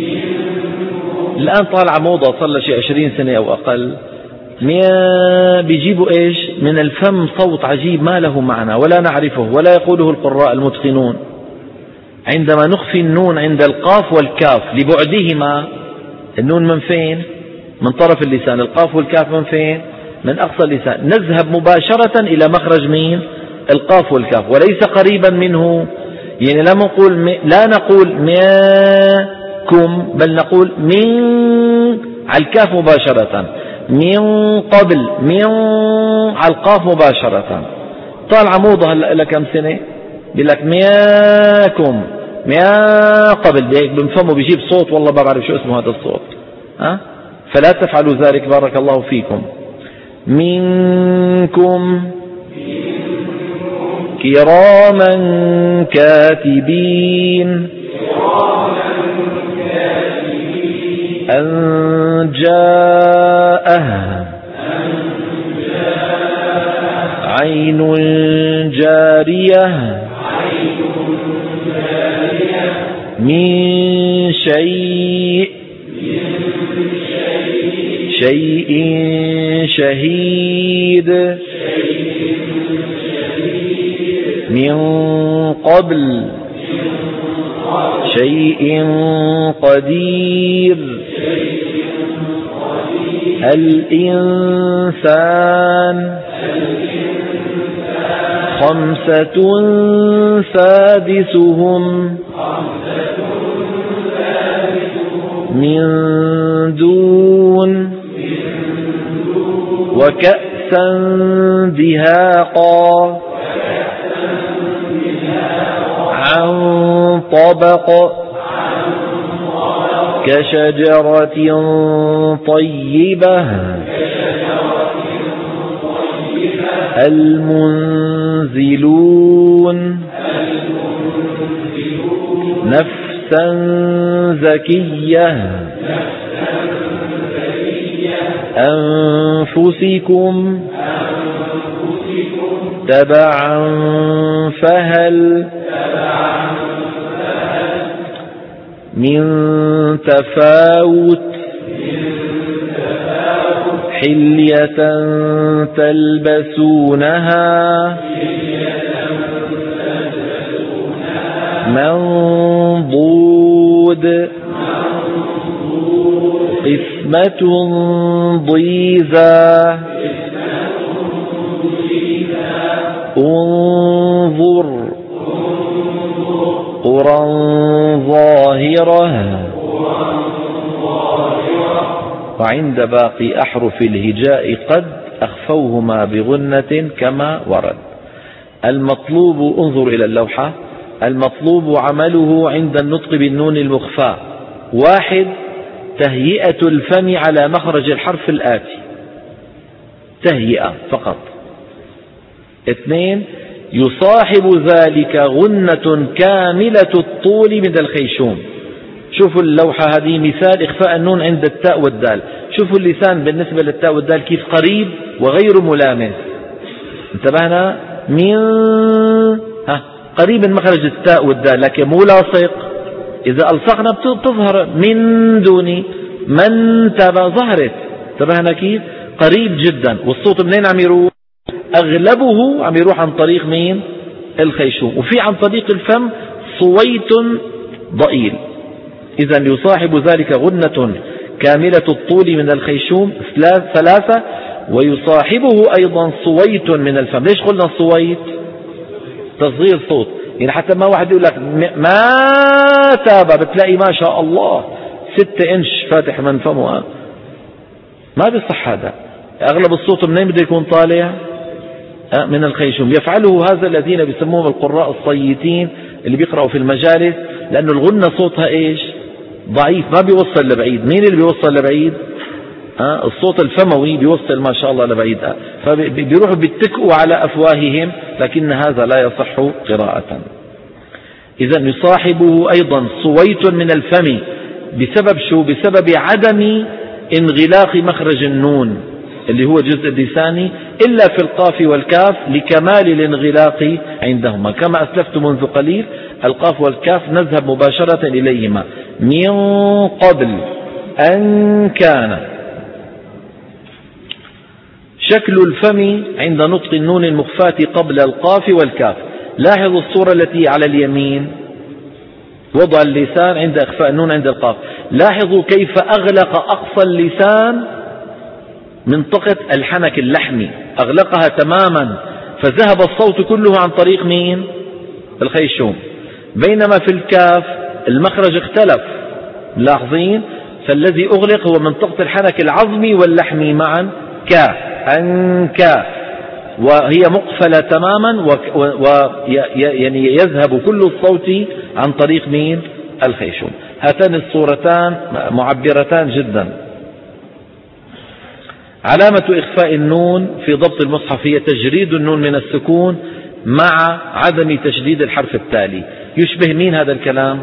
الآن طالع موضة صار له شيء 20 سنة أو أقل، بيجيبوا إيش من الفم صوت عجيب ما له معنى ولا نعرفه ولا يقوله القراء المتقنون. عندما نخفي النون عند القاف والكاف لبعدهما، النون من فين؟ من طرف اللسان. القاف والكاف من فين؟ من أقصى اللسان. نذهب مباشرة إلى مخرج مين؟ القاف والكاف، وليس قريبا منه. يعني لا نقول ماكم، بل نقول من على الكاف مباشرة، من قبل، من على القاف مباشرة. طالع موضة هلا لها كم سنة بيقول لك مياكم، ميا قبل، بنفهمه بيجيب صوت والله ما بعرف شو اسمه هذا الصوت. فلا تفعلوا ذلك بارك الله فيكم. منكم كراما كاتبين أن جاءه عين جارية من شيء شهيد من قبل شيء قدير. الإنسان 5 سادسهم من دون وكأسا دهاقا عن طبق كشجرة طيبة المنزلون نفسا زكية أنفسكم تبعا فهل من تفاوت حلية تلبسونها منضود قسمة ضيزى انظر قرى ظاهرة. وعند باقي أحرف الهجاء قد أخفوهما بغنة كما ورد. المطلوب، انظر إلى اللوحة، المطلوب عمله عند النطق بالنون المخفى: 1 تهيئة الفم على مخرج الحرف الآتي، تهيئة فقط. 2 يصاحب ذلك غنة كاملة الطول من الخيشوم. شوفوا اللوحة هذه مثال إخفاء النون عند التاء والدال. شوفوا اللسان بالنسبة للتاء والدال كيف قريب وغير ملامس. انتبهنا؟ من قريب من مخرج التاء والدال لكن مو لاصق. إذا ألصقنا بتظهر من دون من تبع ظهرت. انتبهنا كيف؟ قريب جدا. والصوت منين عم يروح؟ أغلبه عم يروح عن طريق مين؟ الخيشوم. وفي عن طريق الفم صويت ضئيل. إذا يصاحب ذلك غنة كاملة الطول من الخيشوم 3. ويصاحبه أيضا صويت من الفم. ليش قلنا صويت؟ تصغير صوت. يعني حتى ما واحد يقول لك ما تاب بتلاقي ما شاء الله 6 إنش فاتح من فمه، ما بيصح هذا. أغلب الصوت منين بده يكون طالع؟ من الخيشوم. يفعله هذا الذين بيسموهم القراء الصيتين اللي بيقرأوا في المجالس، لأنه الغنة صوتها إيش؟ ضعيف، ما بيوصل لبعيد. مين اللي بيوصل لبعيد؟ الصوت الفموي بيوصل ما شاء الله لبعيد، فبيروحوا بيتكئوا على أفواههم، لكن هذا لا يصح قراءة. إذا يصاحبه أيضا صويت من الفم بسبب شو؟ بسبب عدم انغلاق مخرج النون اللي هو جزء اللساني إلا في القاف والكاف لكمال الانغلاق عندهما. كما أسلفت منذ قليل القاف والكاف نذهب مباشرة إليهما. من قبل أن كان. شكل الفم عند نطق النون المخفاة قبل القاف والكاف. لاحظوا الصورة التي على اليمين، وضع اللسان عند إخفاء النون عند القاف. لاحظوا كيف أغلق أقصى اللسان منطقة الحنك اللحمي، أغلقها تماما، فذهب الصوت كله عن طريق مين؟ الخيشوم. بينما في الكاف المخرج اختلف، ملاحظين؟ فالذي أغلق هو منطقة الحنك العظمي واللحمي معا، كا أنكا، وهي مقفلة تماما، يعني يذهب كل الصوت عن طريق مين؟ الخيشوم. هاتان الصورتان معبرتان جدا. علامة إخفاء النون في ضبط المصحف هي تجريد النون من السكون مع عدم تشديد الحرف التالي. يشبه مين هذا الكلام؟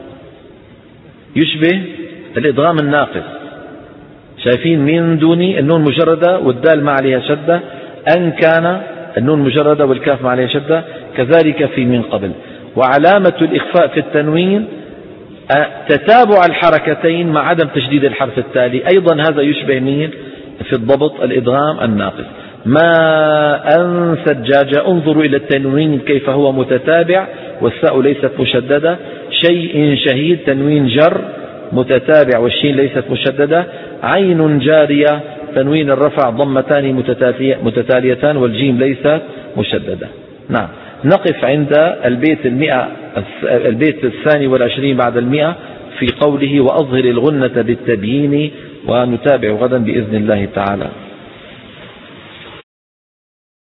يشبه الإدغام الناقص. شايفين من دوني النون مجردة والدال ما عليها شدة، أن كان النون مجردة والكاف ما عليها شدة، كذلك في من قبل. وعلامة الإخفاء في التنوين تتابع الحركتين مع عدم تشديد الحرف التالي، أيضا هذا يشبه مين في الضبط؟ الإدغام الناقص. ما أن سجاجة، انظروا إلى التنوين كيف هو متتابع والساء ليست مشددة. شيء شهيد تنوين جر متتابع والشين ليست مشددة. عين جارية تنوين الرفع ضمتان متتاليتان والجيم ليست مشددة. نعم، نقف عند البيت 22 بعد 100 في قوله وأظهر الغنة بالتبيين، ونتابع غدا بإذن الله تعالى.